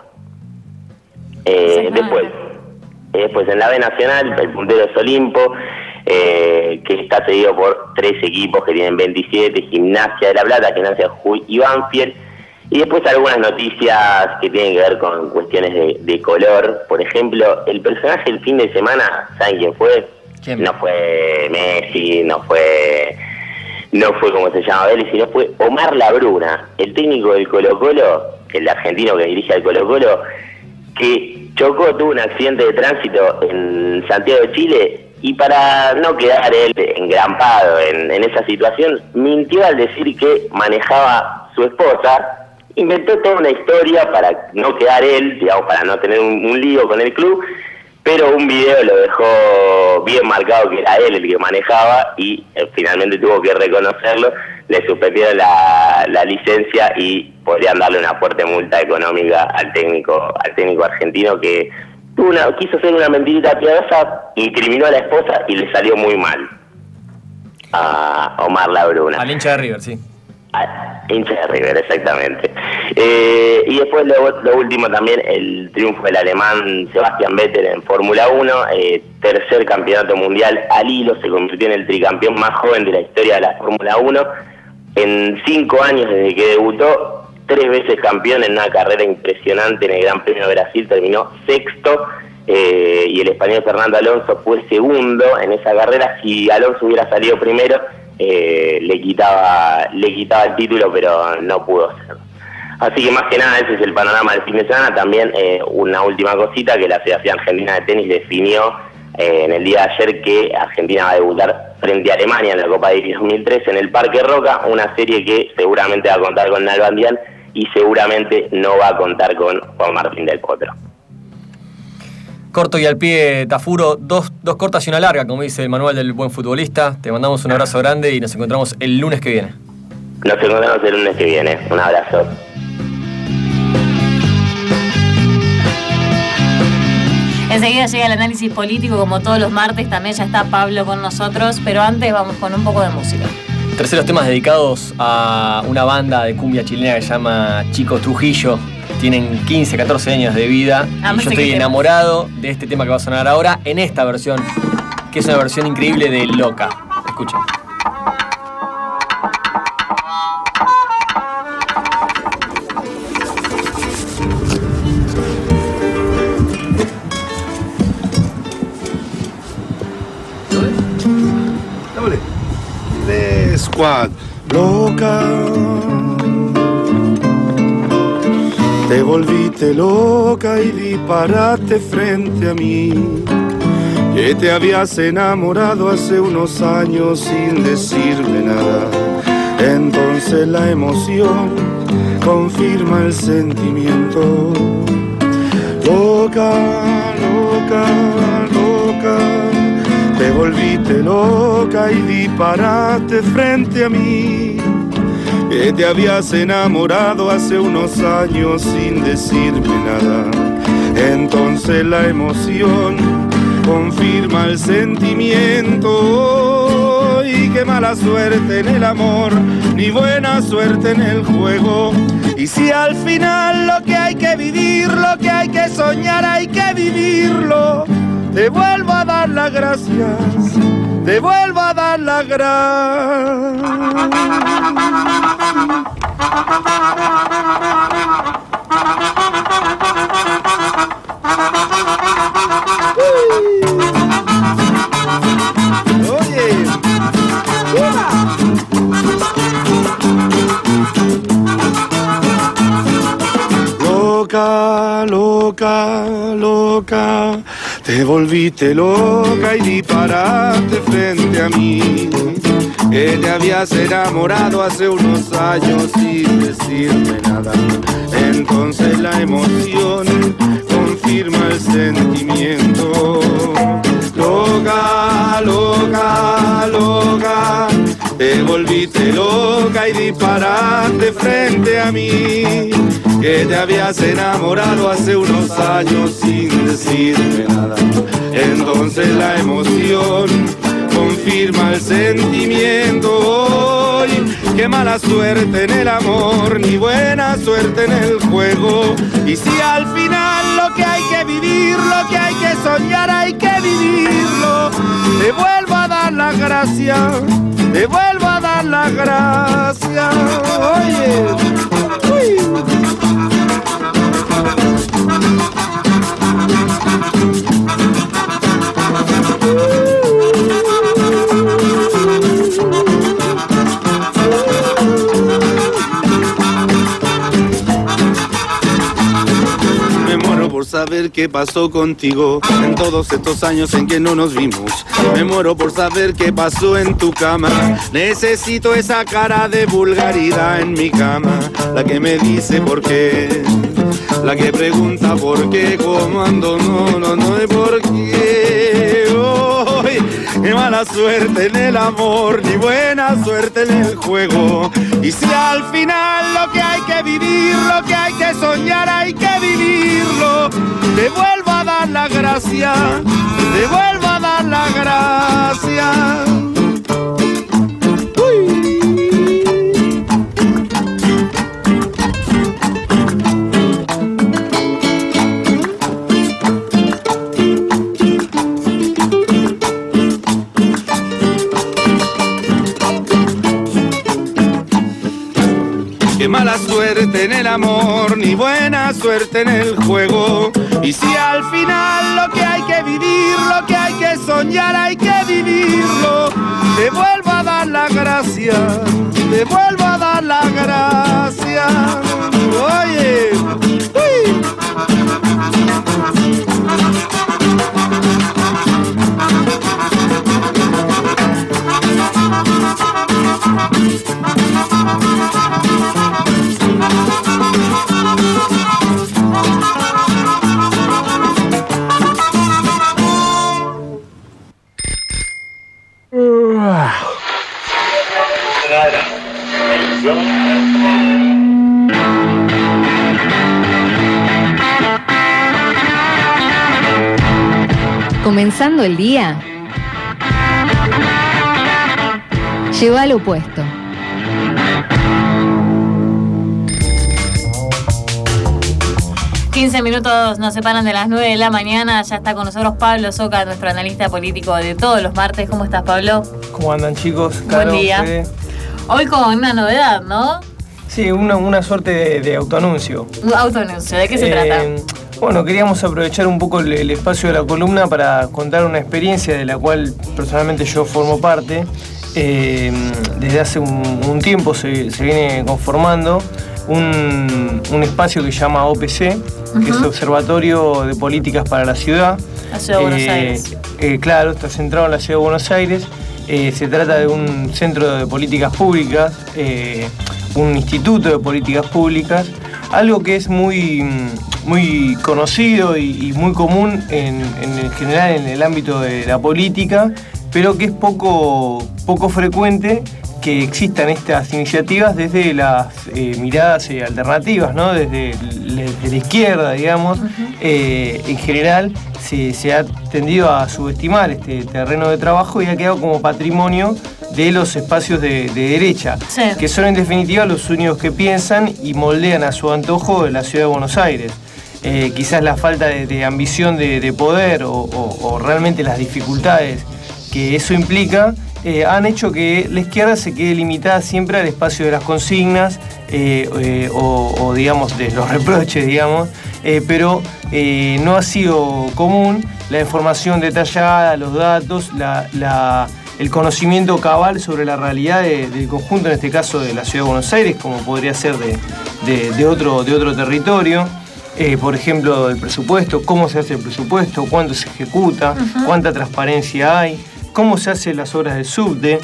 Después en la B Nacional, el puntero es Olimpo, que está seguido por 3 equipos que tienen 27, Gimnasia de La Plata, Gimnasia Jujuy y Banfield. Y después algunas noticias que tienen que ver con cuestiones de color. Por ejemplo, el personaje del fin de semana, ¿saben quién fue? ¿Quién? No fue Messi, no fue como se llama Vélez, sino fue Omar Labruna, el técnico del Colo-Colo, el argentino que dirige al Colo-Colo, que tuvo un accidente de tránsito en Santiago de Chile, y para no quedar él engrampado en esa situación, mintió al decir que manejaba su esposa, inventó toda una historia para no quedar él, digamos, para no tener un lío con el club, pero un video lo dejó bien marcado que era él el que manejaba y finalmente tuvo que reconocerlo, le suspendieron la licencia y podrían darle una fuerte multa económica al técnico argentino que quiso hacer una mentirita piadosa, incriminó a la esposa y le salió muy mal a Omar Labruna. Al hincha de River, sí. Hincha de River, exactamente. Y después lo último también, el triunfo del alemán Sebastian Vettel en Fórmula 1, tercer campeonato mundial al hilo, se convirtió en el tricampeón más joven de la historia de la Fórmula 1. En 5 años desde que debutó, 3 veces campeón en una carrera impresionante en el Gran Premio de Brasil, terminó sexto, y el español Fernando Alonso fue segundo en esa carrera. Si Alonso hubiera salido primero, le quitaba el título, pero no pudo ser. Así que más que nada ese es el panorama del fin de semana. También una última cosita, que la Federación Argentina de Tenis definió en el día de ayer que Argentina va a debutar frente a Alemania en la Copa Davis 2013 en el Parque Roca, una serie que seguramente va a contar con Nalbandián y seguramente no va a contar con Juan Martín del Potro. Corto y al pie, Tafuro, dos cortas y una larga, como dice el manual del buen futbolista. Te mandamos un abrazo grande y nos encontramos el lunes que viene. Nos encontramos el lunes que viene. Un abrazo. Enseguida llega el análisis político, como todos los martes. También ya está Pablo con nosotros, pero antes vamos con un poco de música. Terceros temas dedicados a una banda de cumbia chilena que se llama Chicos Trujillo. Tienen 15, 14 años de vida y yo estoy enamorado de este tema que va a sonar ahora en esta versión, que es una versión increíble de Loca. Escuchen. Squad loca, te volviste loca y disparaste frente a mí, que te habías enamorado hace unos años sin decirme nada. Entonces la emoción confirma el sentimiento. Loca, loca, loca, te volviste loca y disparaste frente a mí, que te habías enamorado hace unos años sin decirme nada. Entonces la emoción confirma el sentimiento. Y qué mala suerte en el amor, ni buena suerte en el juego. Y si al final lo que hay que vivir, lo que hay que soñar, hay que vivirlo, te vuelvo a dar las gracias, te vuelvo a dar las gracias. Oye, loca, loca, loca, te volviste loca y disparaste frente a mí, que te habías enamorado hace unos años sin decirme nada. Entonces la emoción confirma el sentimiento. Loca, loca, loca, te volviste loca y disparaste frente a mí, que te habías enamorado hace unos años sin decirme nada. Entonces la emoción confirma el sentimiento. Y qué mala suerte en el amor, ni buena suerte en el juego. Y si al final lo que hay que vivir, lo que hay que soñar, hay que vivirlo, te vuelvo a dar las gracias, te vuelvo a dar las gracias. Oye, uy. Por saber qué pasó contigo en todos estos años en que no nos vimos. Me muero por saber qué pasó en tu cama. Necesito esa cara de vulgaridad en mi cama, la que me dice por qué La que pregunta por qué, cómo ando, no hay por qué. Hoy, ni mala suerte en el amor, ni buena suerte en el juego. Y si al final lo que hay que vivir, lo que hay que soñar, hay que vivirlo. Te vuelvo a dar la gracia, te vuelvo a dar la gracia. Qué mala suerte en el amor, ni buena suerte en el juego. Y si al final lo que hay que vivir, lo que hay que soñar, hay que vivirlo. Te vuelvo a dar la gracia, te vuelvo a dar la gracia. Oye, uy. Comenzando el día, lleva lo opuesto. Minutos nos separan de las 9 de la mañana. Ya está con nosotros Pablo Soca, nuestro analista político de todos los martes. ¿Cómo estás, Pablo? ¿Cómo andan, chicos? Buen día. Hoy con una novedad, ¿no? Sí, una suerte de autoanuncio. Un autoanuncio, ¿de qué se trata? Bueno, queríamos aprovechar un poco el espacio de la columna para contar una experiencia de la cual personalmente yo formo parte. Desde hace un tiempo se viene conformando un espacio que se llama OPC, que es Observatorio de Políticas para la Ciudad. La Ciudad de Buenos Aires. Claro, está centrado en la Ciudad de Buenos Aires. Se trata de un centro de políticas públicas, un instituto de políticas públicas, algo que es muy conocido y muy común en general en el ámbito de la política, pero que es poco frecuente que existan estas iniciativas desde las miradas alternativas, ¿no? Desde la izquierda, digamos. En general se ha tendido a subestimar este terreno de trabajo y ha quedado como patrimonio de los espacios de derecha, sí, que son en definitiva los únicos que piensan y moldean a su antojo la Ciudad de Buenos Aires. Quizás la falta de ambición de poder o realmente las dificultades que eso implica han hecho que la izquierda se quede limitada siempre al espacio de las consignas o digamos de los reproches, digamos, pero no ha sido común la información detallada, los datos, el conocimiento cabal sobre la realidad del conjunto, en este caso de la Ciudad de Buenos Aires, como podría ser de otro territorio. Por ejemplo, el presupuesto, cómo se hace el presupuesto, cuánto se ejecuta, cuánta transparencia hay, cómo se hacen las obras del subte,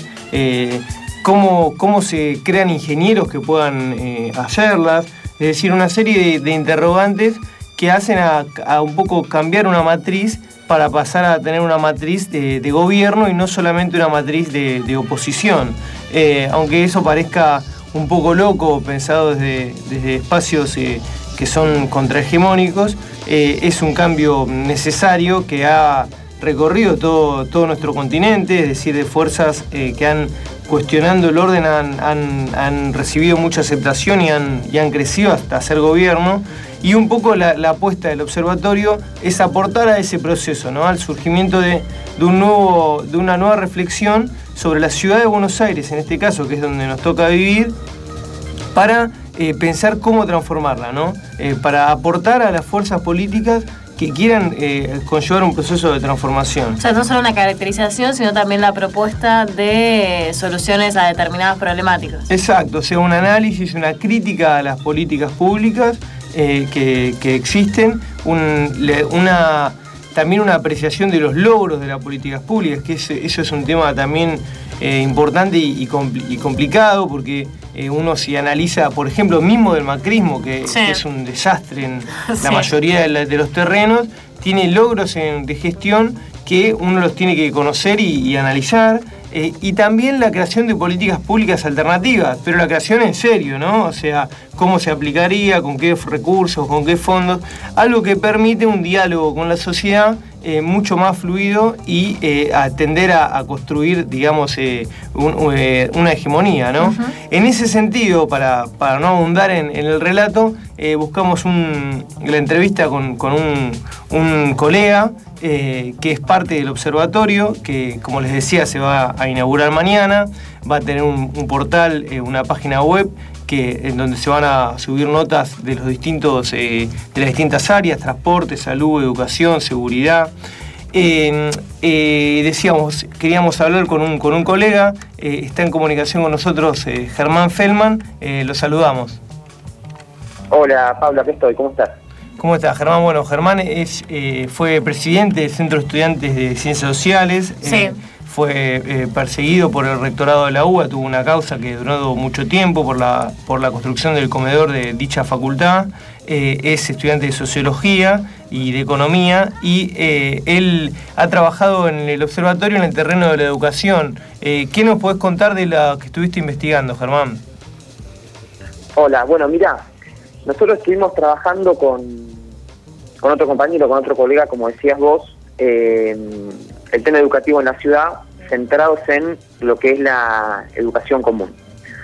cómo se crean ingenieros que puedan hacerlas. Es decir, una serie de interrogantes que hacen a un poco cambiar una matriz para pasar a tener una matriz de gobierno y no solamente una matriz de oposición. Aunque eso parezca un poco loco, pensado desde espacios que son contrahegemónicos, es un cambio necesario que ha recorrido todo nuestro continente, es decir, de fuerzas que han cuestionando el orden han recibido mucha aceptación y han crecido hasta ser gobierno. Y un poco la apuesta del observatorio es aportar a ese proceso, ¿no? Al surgimiento de una nueva reflexión sobre la ciudad de Buenos Aires, en este caso, que es donde nos toca vivir, para pensar cómo transformarla, ¿no? Para aportar a las fuerzas políticas que quieran conllevar un proceso de transformación. O sea, no solo una caracterización, sino también la propuesta de soluciones a determinadas problemáticas. Exacto, o sea, un análisis, una crítica a las políticas públicas que existen, también una apreciación de los logros de las políticas públicas, que eso es un tema también importante y complicado, porque uno si analiza, por ejemplo, mismo del macrismo, que es un desastre en la mayoría de los terrenos, tiene logros de gestión que uno los tiene que conocer y analizar. Y también la creación de políticas públicas alternativas, pero la creación en serio, ¿no? O sea, cómo se aplicaría, con qué recursos, con qué fondos, algo que permite un diálogo con la sociedad mucho más fluido y atender a construir, digamos, una hegemonía, ¿no? En ese sentido, para no abundar en el relato, buscamos la entrevista con un colega que es parte del observatorio, que como les decía se va a inaugurar mañana, va a tener un portal, una página web en donde se van a subir notas de los distintos de las distintas áreas: transporte, salud, educación, seguridad. Decíamos, queríamos hablar con un colega, está en comunicación con nosotros Germán Feldman, lo saludamos. Hola Pablo, aquí estoy, ¿cómo estás? ¿Cómo estás, Germán? Bueno, Germán fue presidente del Centro de Estudiantes de Ciencias Sociales. Sí. Fue perseguido por el rectorado de la UBA, tuvo una causa que duró mucho tiempo por la construcción del comedor de dicha facultad. Es estudiante de Sociología y de Economía, y él ha trabajado en el observatorio en el terreno de la educación. ¿Qué nos podés contar de la que estuviste investigando, Germán? Hola, bueno, mirá, nosotros estuvimos trabajando con otro compañero, con otro colega, como decías vos, el tema educativo en la ciudad, centrados en lo que es la educación común.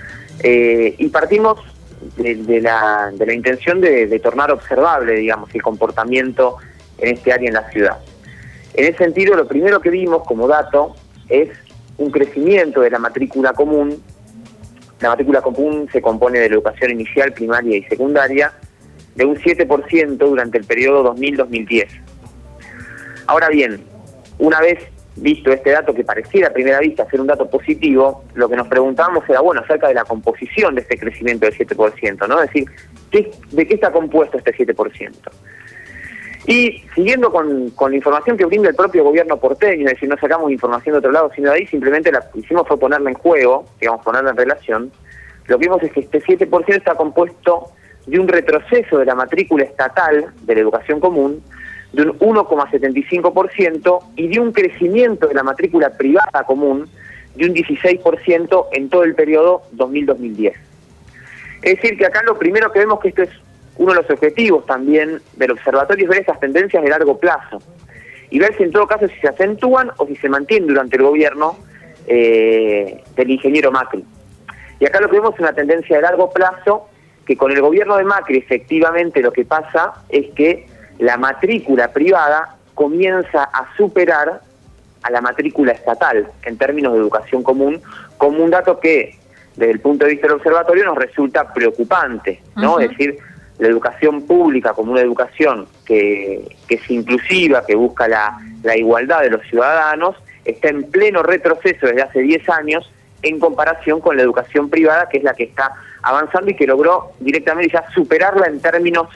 Y partimos de la intención de tornar observable, digamos, el comportamiento en este área en la ciudad. En ese sentido, lo primero que vimos como dato es un crecimiento de la matrícula común. La matrícula común se compone de la educación inicial, primaria y secundaria, de un 7% durante el periodo 2000-2010. Ahora bien, una vez visto este dato, que pareciera a primera vista ser un dato positivo, lo que nos preguntábamos era, bueno, acerca de la composición de este crecimiento del 7%, ¿no? Es decir, ¿de qué está compuesto este 7%? Y siguiendo con la información que brinda el propio gobierno porteño, es decir, no sacamos información de otro lado, sino de ahí simplemente la que hicimos fue ponerla en juego, digamos, ponerla en relación. Lo que vimos es que este 7% está compuesto de un retroceso de la matrícula estatal de la educación común, de un 1,75%, y de un crecimiento de la matrícula privada común de un 16% en todo el periodo 2000-2010. Es decir, que acá lo primero que vemos, que esto es uno de los objetivos también del observatorio, es ver esas tendencias de largo plazo y ver si en todo caso si se acentúan o si se mantienen durante el gobierno del ingeniero Macri. Y acá lo que vemos es una tendencia de largo plazo, que con el gobierno de Macri efectivamente lo que pasa es que la matrícula privada comienza a superar a la matrícula estatal en términos de educación común, como un dato que desde el punto de vista del observatorio nos resulta preocupante, ¿no? Es decir, la educación pública como una educación que es inclusiva, que busca la igualdad de los ciudadanos, está en pleno retroceso desde hace 10 años en comparación con la educación privada, que es la que está avanzando y que logró directamente ya superarla en términos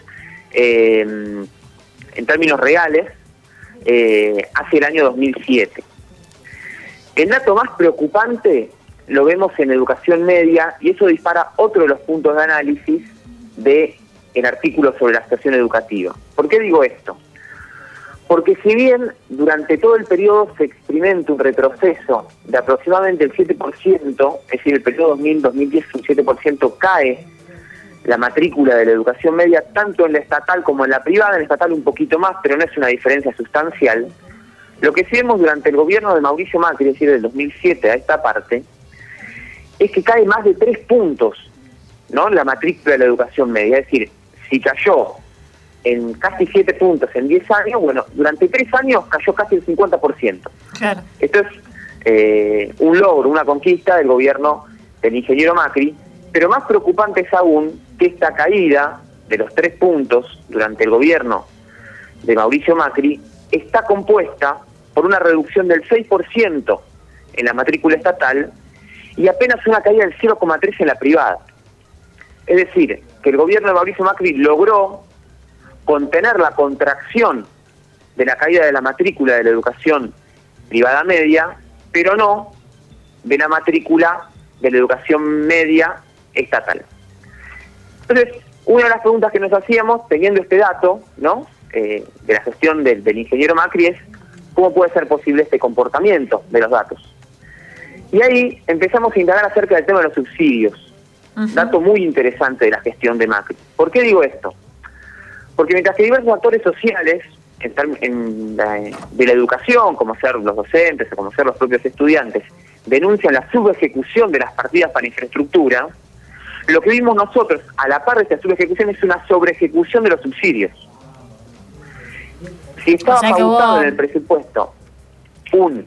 reales hacia el año 2007. El dato más preocupante lo vemos en educación media, y eso dispara otro de los puntos de análisis del artículo sobre la situación educativa. ¿Por qué digo esto? Porque si bien durante todo el periodo se experimenta un retroceso de aproximadamente el 7%, es decir, el periodo 2000-2010 un 7% cae la matrícula de la educación media, tanto en la estatal como en la privada, en la estatal un poquito más, pero no es una diferencia sustancial. Lo que sí vemos durante el gobierno de Mauricio Macri, es decir, del 2007 a esta parte, es que cae más de 3 puntos, ¿no?, la matrícula de la educación media. Es decir, si cayó en casi 7 puntos en 10 años, bueno, durante 3 años cayó casi el 50%. Claro. Esto es un logro, una conquista del gobierno del ingeniero Macri, pero más preocupante es aún que esta caída de los 3 puntos durante el gobierno de Mauricio Macri está compuesta por una reducción del 6% en la matrícula estatal y apenas una caída del 0,3% en la privada. Es decir, que el gobierno de Mauricio Macri logró contener la contracción de la caída de la matrícula de la educación privada media, pero no de la matrícula de la educación media estatal. Entonces, una de las preguntas que nos hacíamos, teniendo este dato, ¿no?, de la gestión del ingeniero Macri, es cómo puede ser posible este comportamiento de los datos. Y ahí empezamos a indagar acerca del tema de los subsidios. Dato muy interesante de la gestión de Macri. ¿Por qué digo esto? Porque mientras que diversos actores sociales de la educación, como ser los docentes o como ser los propios estudiantes, denuncian la subejecución de las partidas para infraestructura, lo que vimos nosotros, a la par de esta subejecución, es una sobreejecución de los subsidios. Si estaba pautado en el presupuesto unos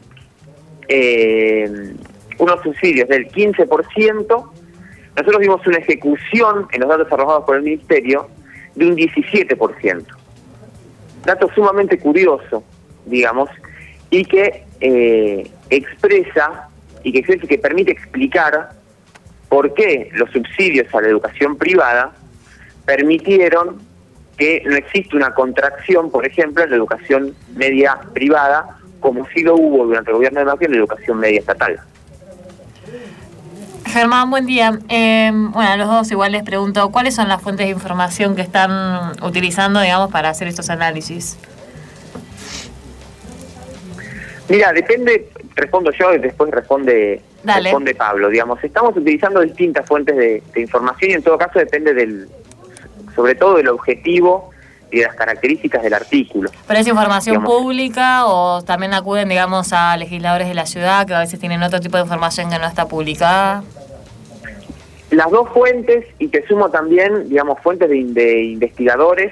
subsidios del 15%, nosotros vimos una ejecución en los datos arrojados por el Ministerio de un 17%. Dato sumamente curioso, digamos, y que expresa y que permite explicar por qué los subsidios a la educación privada permitieron que no existe una contracción, por ejemplo, en la educación media privada, como sí lo hubo durante el gobierno de Macri en la educación media estatal. Germán, buen día. Bueno, a los dos igual les pregunto, ¿cuáles son las fuentes de información que están utilizando, digamos, para hacer estos análisis? Mira, depende, respondo yo y después responde Pablo. Digamos, estamos utilizando distintas fuentes de información y en todo caso depende sobre todo del objetivo y de las características del artículo. ¿Pero es información pública o también acuden, digamos, a legisladores de la ciudad que a veces tienen otro tipo de información que no está publicada? Las dos fuentes, y te sumo también, digamos, fuentes de investigadores,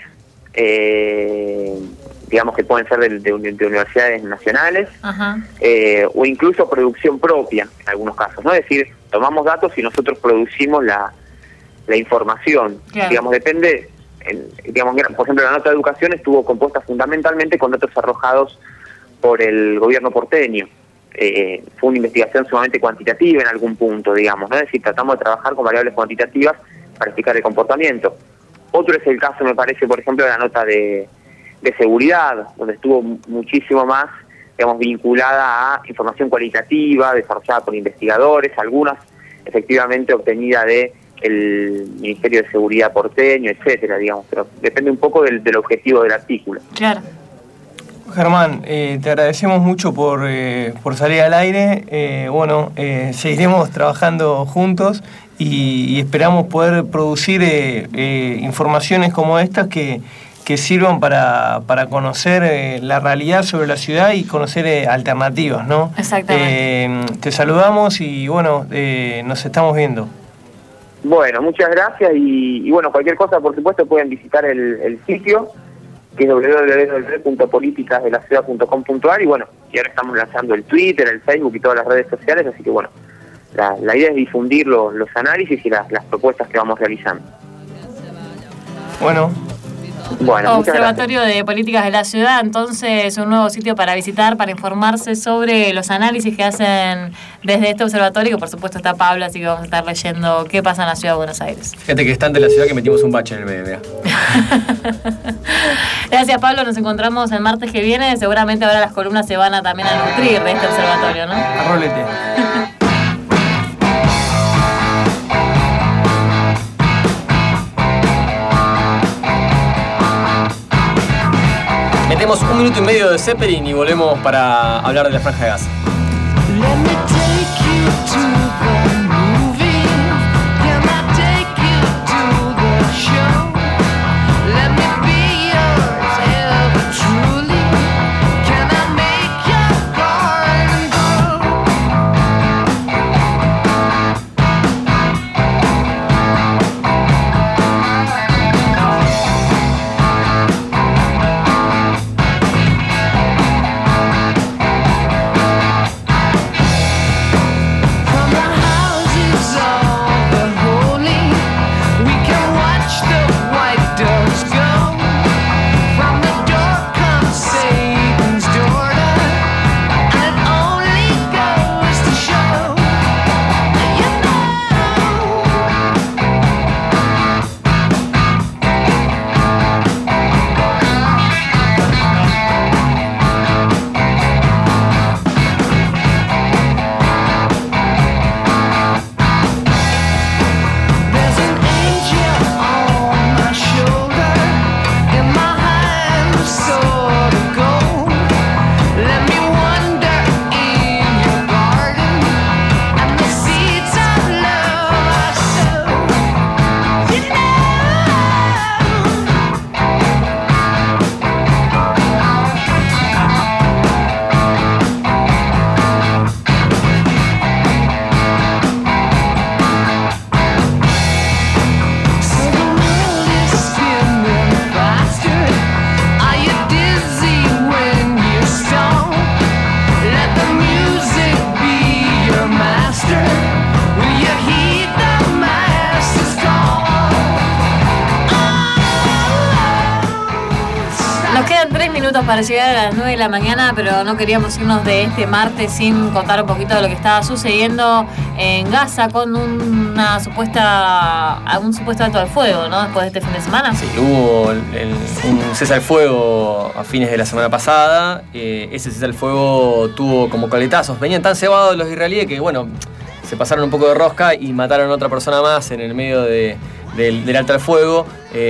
digamos que pueden ser de universidades nacionales, o incluso producción propia en algunos casos, ¿no? Es decir, tomamos datos y nosotros producimos la información. Claro. Digamos, depende, por ejemplo, la nota de educación estuvo compuesta fundamentalmente con datos arrojados por el gobierno porteño. Fue una investigación sumamente cuantitativa en algún punto, digamos, ¿no? Es decir, tratamos de trabajar con variables cuantitativas para explicar el comportamiento. Otro es el caso, me parece, por ejemplo, de la nota de seguridad, donde estuvo muchísimo más, digamos, vinculada a información cualitativa, desarrollada por investigadores, algunas efectivamente obtenida de el Ministerio de Seguridad porteño, etcétera, digamos, pero depende un poco del objetivo del artículo. Claro. Germán, te agradecemos mucho por salir al aire. Seguiremos trabajando juntos y esperamos poder producir informaciones como estas que sirvan para conocer la realidad sobre la ciudad y conocer alternativas, ¿no? Exactamente. Te saludamos y nos estamos viendo. Bueno, muchas gracias y cualquier cosa, por supuesto, pueden visitar el sitio, que es www.politicasdelaciudad.com.ar y ahora estamos lanzando el Twitter, el Facebook y todas las redes sociales, así que la idea es difundir los análisis y las propuestas que vamos realizando. Bueno, Observatorio de Políticas de la Ciudad, entonces un nuevo sitio para visitar, para informarse sobre los análisis que hacen desde este observatorio, que por supuesto está Pablo, así que vamos a estar leyendo qué pasa en la Ciudad de Buenos Aires. Fíjate que es tan de la ciudad que metimos un bache en el medio. Gracias, Pablo, nos encontramos el martes que viene, seguramente ahora las columnas se van a también a nutrir de este observatorio, ¿no? Arrólete. Metemos 1 minuto y medio de Zeppelin y volvemos para hablar de la franja de Gaza. 3 minutos para llegar a las 9 de la mañana, pero no queríamos irnos de este martes sin contar un poquito de lo que estaba sucediendo en Gaza con un supuesto alto al fuego, ¿no? Después de este fin de semana. Sí, hubo un cese al fuego a fines de la semana pasada. Ese cese al fuego tuvo como coletazos. Venían tan cebados los israelíes que, bueno, se pasaron un poco de rosca y mataron a otra persona más en el medio del alto al fuego.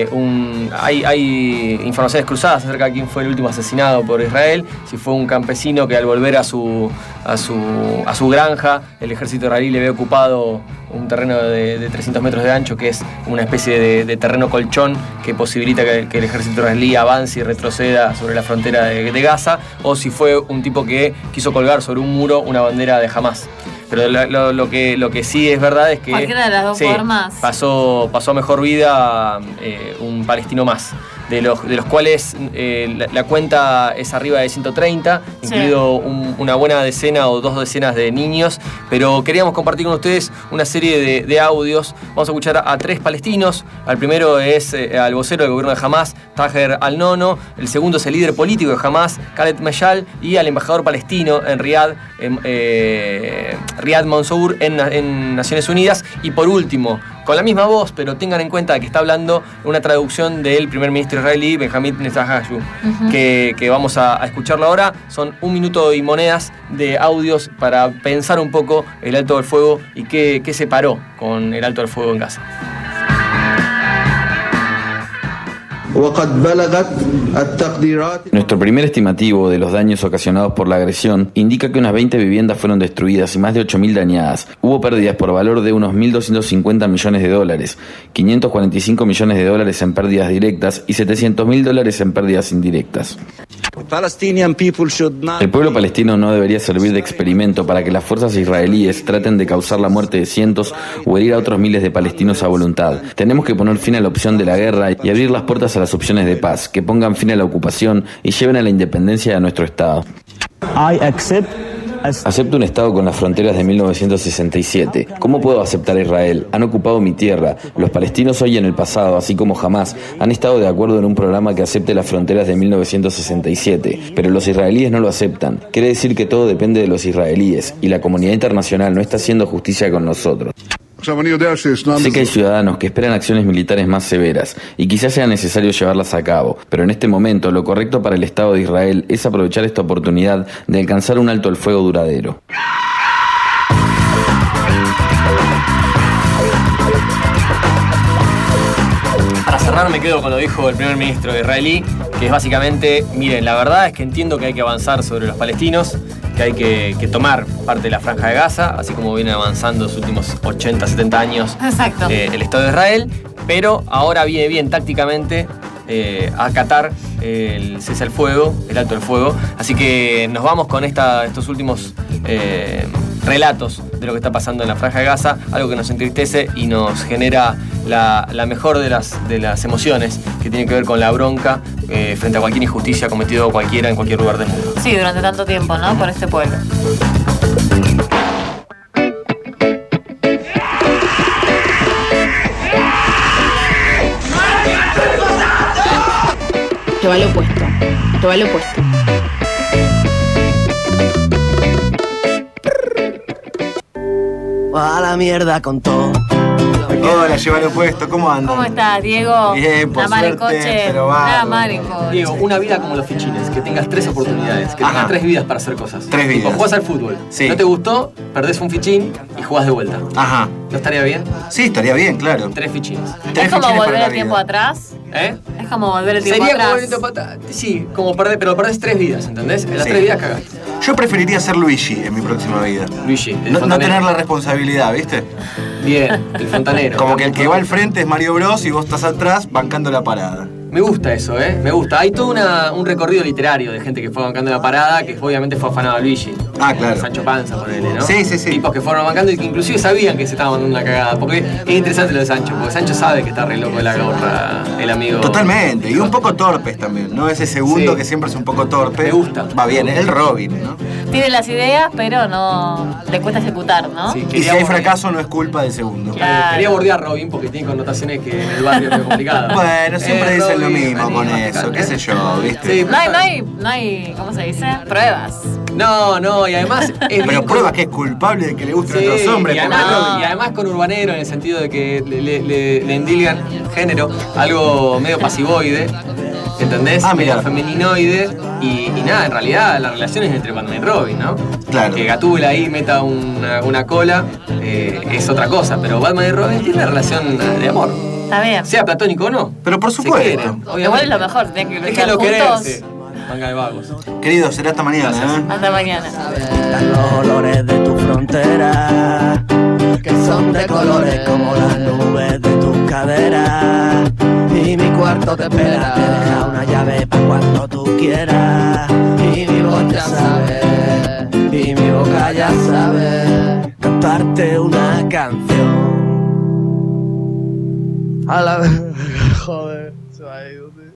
Hay informaciones cruzadas acerca de quién fue el último asesinado por Israel, si fue un campesino que al volver a su granja, el ejército israelí le había ocupado un terreno de 300 metros de ancho, que es una especie de terreno colchón que posibilita que el ejército israelí avance y retroceda sobre la frontera de Gaza, o si fue un tipo que quiso colgar sobre un muro una bandera de Hamás. Pero lo que sí es verdad es que cualquiera de las dos formas pasó a mejor vida un palestino más, de los cuales la cuenta es arriba de 130, incluido una buena decena o 2 decenas de niños. Pero queríamos compartir con ustedes una serie de audios. Vamos a escuchar a 3 palestinos. Al primero es al vocero del gobierno de Hamás, Taher al-Nono. El segundo es el líder político de Hamás, Khaled Meshal, y al embajador palestino en Riyad Mansour en Naciones Unidas. Y por último, con la misma voz, pero tengan en cuenta que está hablando una traducción del primer ministro israelí, Benjamin Netanyahu, que vamos a escucharlo ahora. Son 1 minuto y monedas de audios para pensar un poco el alto del fuego y qué separó con el alto del fuego en Gaza. Nuestro primer estimativo de los daños ocasionados por la agresión indica que unas 20 viviendas fueron destruidas y más de 8.000 dañadas. Hubo pérdidas por valor de unos $1.250 millones, $545 millones en pérdidas directas y $700.000 en pérdidas indirectas. El pueblo palestino no debería servir de experimento para que las fuerzas israelíes traten de causar la muerte de cientos o herir a otros miles de palestinos a voluntad. Tenemos que poner fin a la opción de la guerra y abrir las puertas a las opciones de paz, que pongan fin a la ocupación y lleven a la independencia de nuestro Estado. Acepto un Estado con las fronteras de 1967. ¿Cómo puedo aceptar a Israel? Han ocupado mi tierra. Los palestinos hoy y en el pasado, así como jamás, han estado de acuerdo en un programa que acepte las fronteras de 1967. Pero los israelíes no lo aceptan. Quiere decir que todo depende de los israelíes y la comunidad internacional no está haciendo justicia con nosotros. Sé que hay ciudadanos que esperan acciones militares más severas y quizás sea necesario llevarlas a cabo, pero en este momento lo correcto para el Estado de Israel es aprovechar esta oportunidad de alcanzar un alto al fuego duradero. Para cerrar me quedo con lo que dijo el primer ministro israelí, que es básicamente, miren, la verdad es que entiendo que hay que avanzar sobre los palestinos, que hay que tomar parte de la Franja de Gaza, así como viene avanzando los últimos 80, 70 años el Estado de Israel, pero ahora viene bien tácticamente acatar el cese al fuego, el alto al fuego. Así que nos vamos con estos últimos relatos de lo que está pasando en la Franja de Gaza, algo que nos entristece y nos genera la mejor de las emociones, que tiene que ver con la bronca frente a cualquier injusticia cometido cualquiera en cualquier lugar del mundo. Sí, durante tanto tiempo, ¿no? Por este pueblo. Te va lo opuesto. Te va lo opuesto. A la mierda con todo. Hola, llévalo puesto, ¿cómo andas? ¿Cómo estás, Diego? Bien, por nada suerte, mal en coche. pero va. Nada mal en coche. Diego, una vida como los fichines, que tengas 3 oportunidades, que tengas 3 vidas para hacer cosas. 3 vidas. O jugás al fútbol. Sí. No te gustó, perdés un fichín y jugás de vuelta. Ajá. ¿No estaría bien? Sí, estaría bien, claro. 3 fichines. ¿Es como volver el tiempo atrás? ¿Eh? Es como volver el tiempo Sería atrás. como volver el tiempo atrás. Sí, como perder, pero perdés 3 vidas, ¿entendés? En las 3 vidas cagaste. Yo preferiría ser Luigi en mi próxima vida. Luigi, no tener la responsabilidad, ¿viste? Bien, el fontanero. Como que el que va al frente es Mario Bros y vos estás atrás bancando la parada. Me gusta eso, me gusta. Hay todo un recorrido literario de gente que fue bancando la parada, que obviamente fue afanado a Luigi. Ah, claro. Sancho Panza, ponele, ¿no? Sí, sí, sí. Tipos que fueron bancando y que inclusive sabían que se estaban mandando una cagada. Porque es interesante lo de Sancho, porque Sancho sabe que está re loco de la gorra, el amigo. Totalmente, y un poco torpes también, ¿no? Ese segundo que siempre es un poco torpe. Me gusta. Va bien, el Robin, ¿no? tiene las ideas, pero no le cuesta ejecutar, ¿no? Sí, Y si hay fracaso no es culpa del segundo. Claro. Quería bordear a Robin porque tiene connotaciones que en el barrio es muy complicado. Bueno, siempre dicen lo Robin, mismo con eso, qué sé yo, ¿viste? Sí, No hay, ¿cómo se dice? Pruebas. No, y además Pero prueba que es culpable de que le gusten Sí, otros hombres. y además con urbanero, en el sentido de que le endilgan género, algo medio pasivoide, ¿entendés? Medio femeninoide, y nada, en realidad la relación es entre Batman y Robin, ¿no? Claro. Que Gatúbela ahí meta una cola es otra cosa, pero Batman y Robin tienen una relación de amor. Está bien. Sea platónico o no. Pero por Se supuesto. quieren, Igual es lo mejor, tienen que luchar Déjenlo juntos. quererse. Manga de vagos. Querido, será hasta mañana, ¿eh? Hasta mañana. Los olores de tu frontera, que son de colores como las nubes de tus caderas. Y mi cuarto te espera, te deja una llave para cuando tú quieras. Y mi voz ya sabe, y mi boca ya sabe cantarte una canción. A la vez, joder, se va a ir.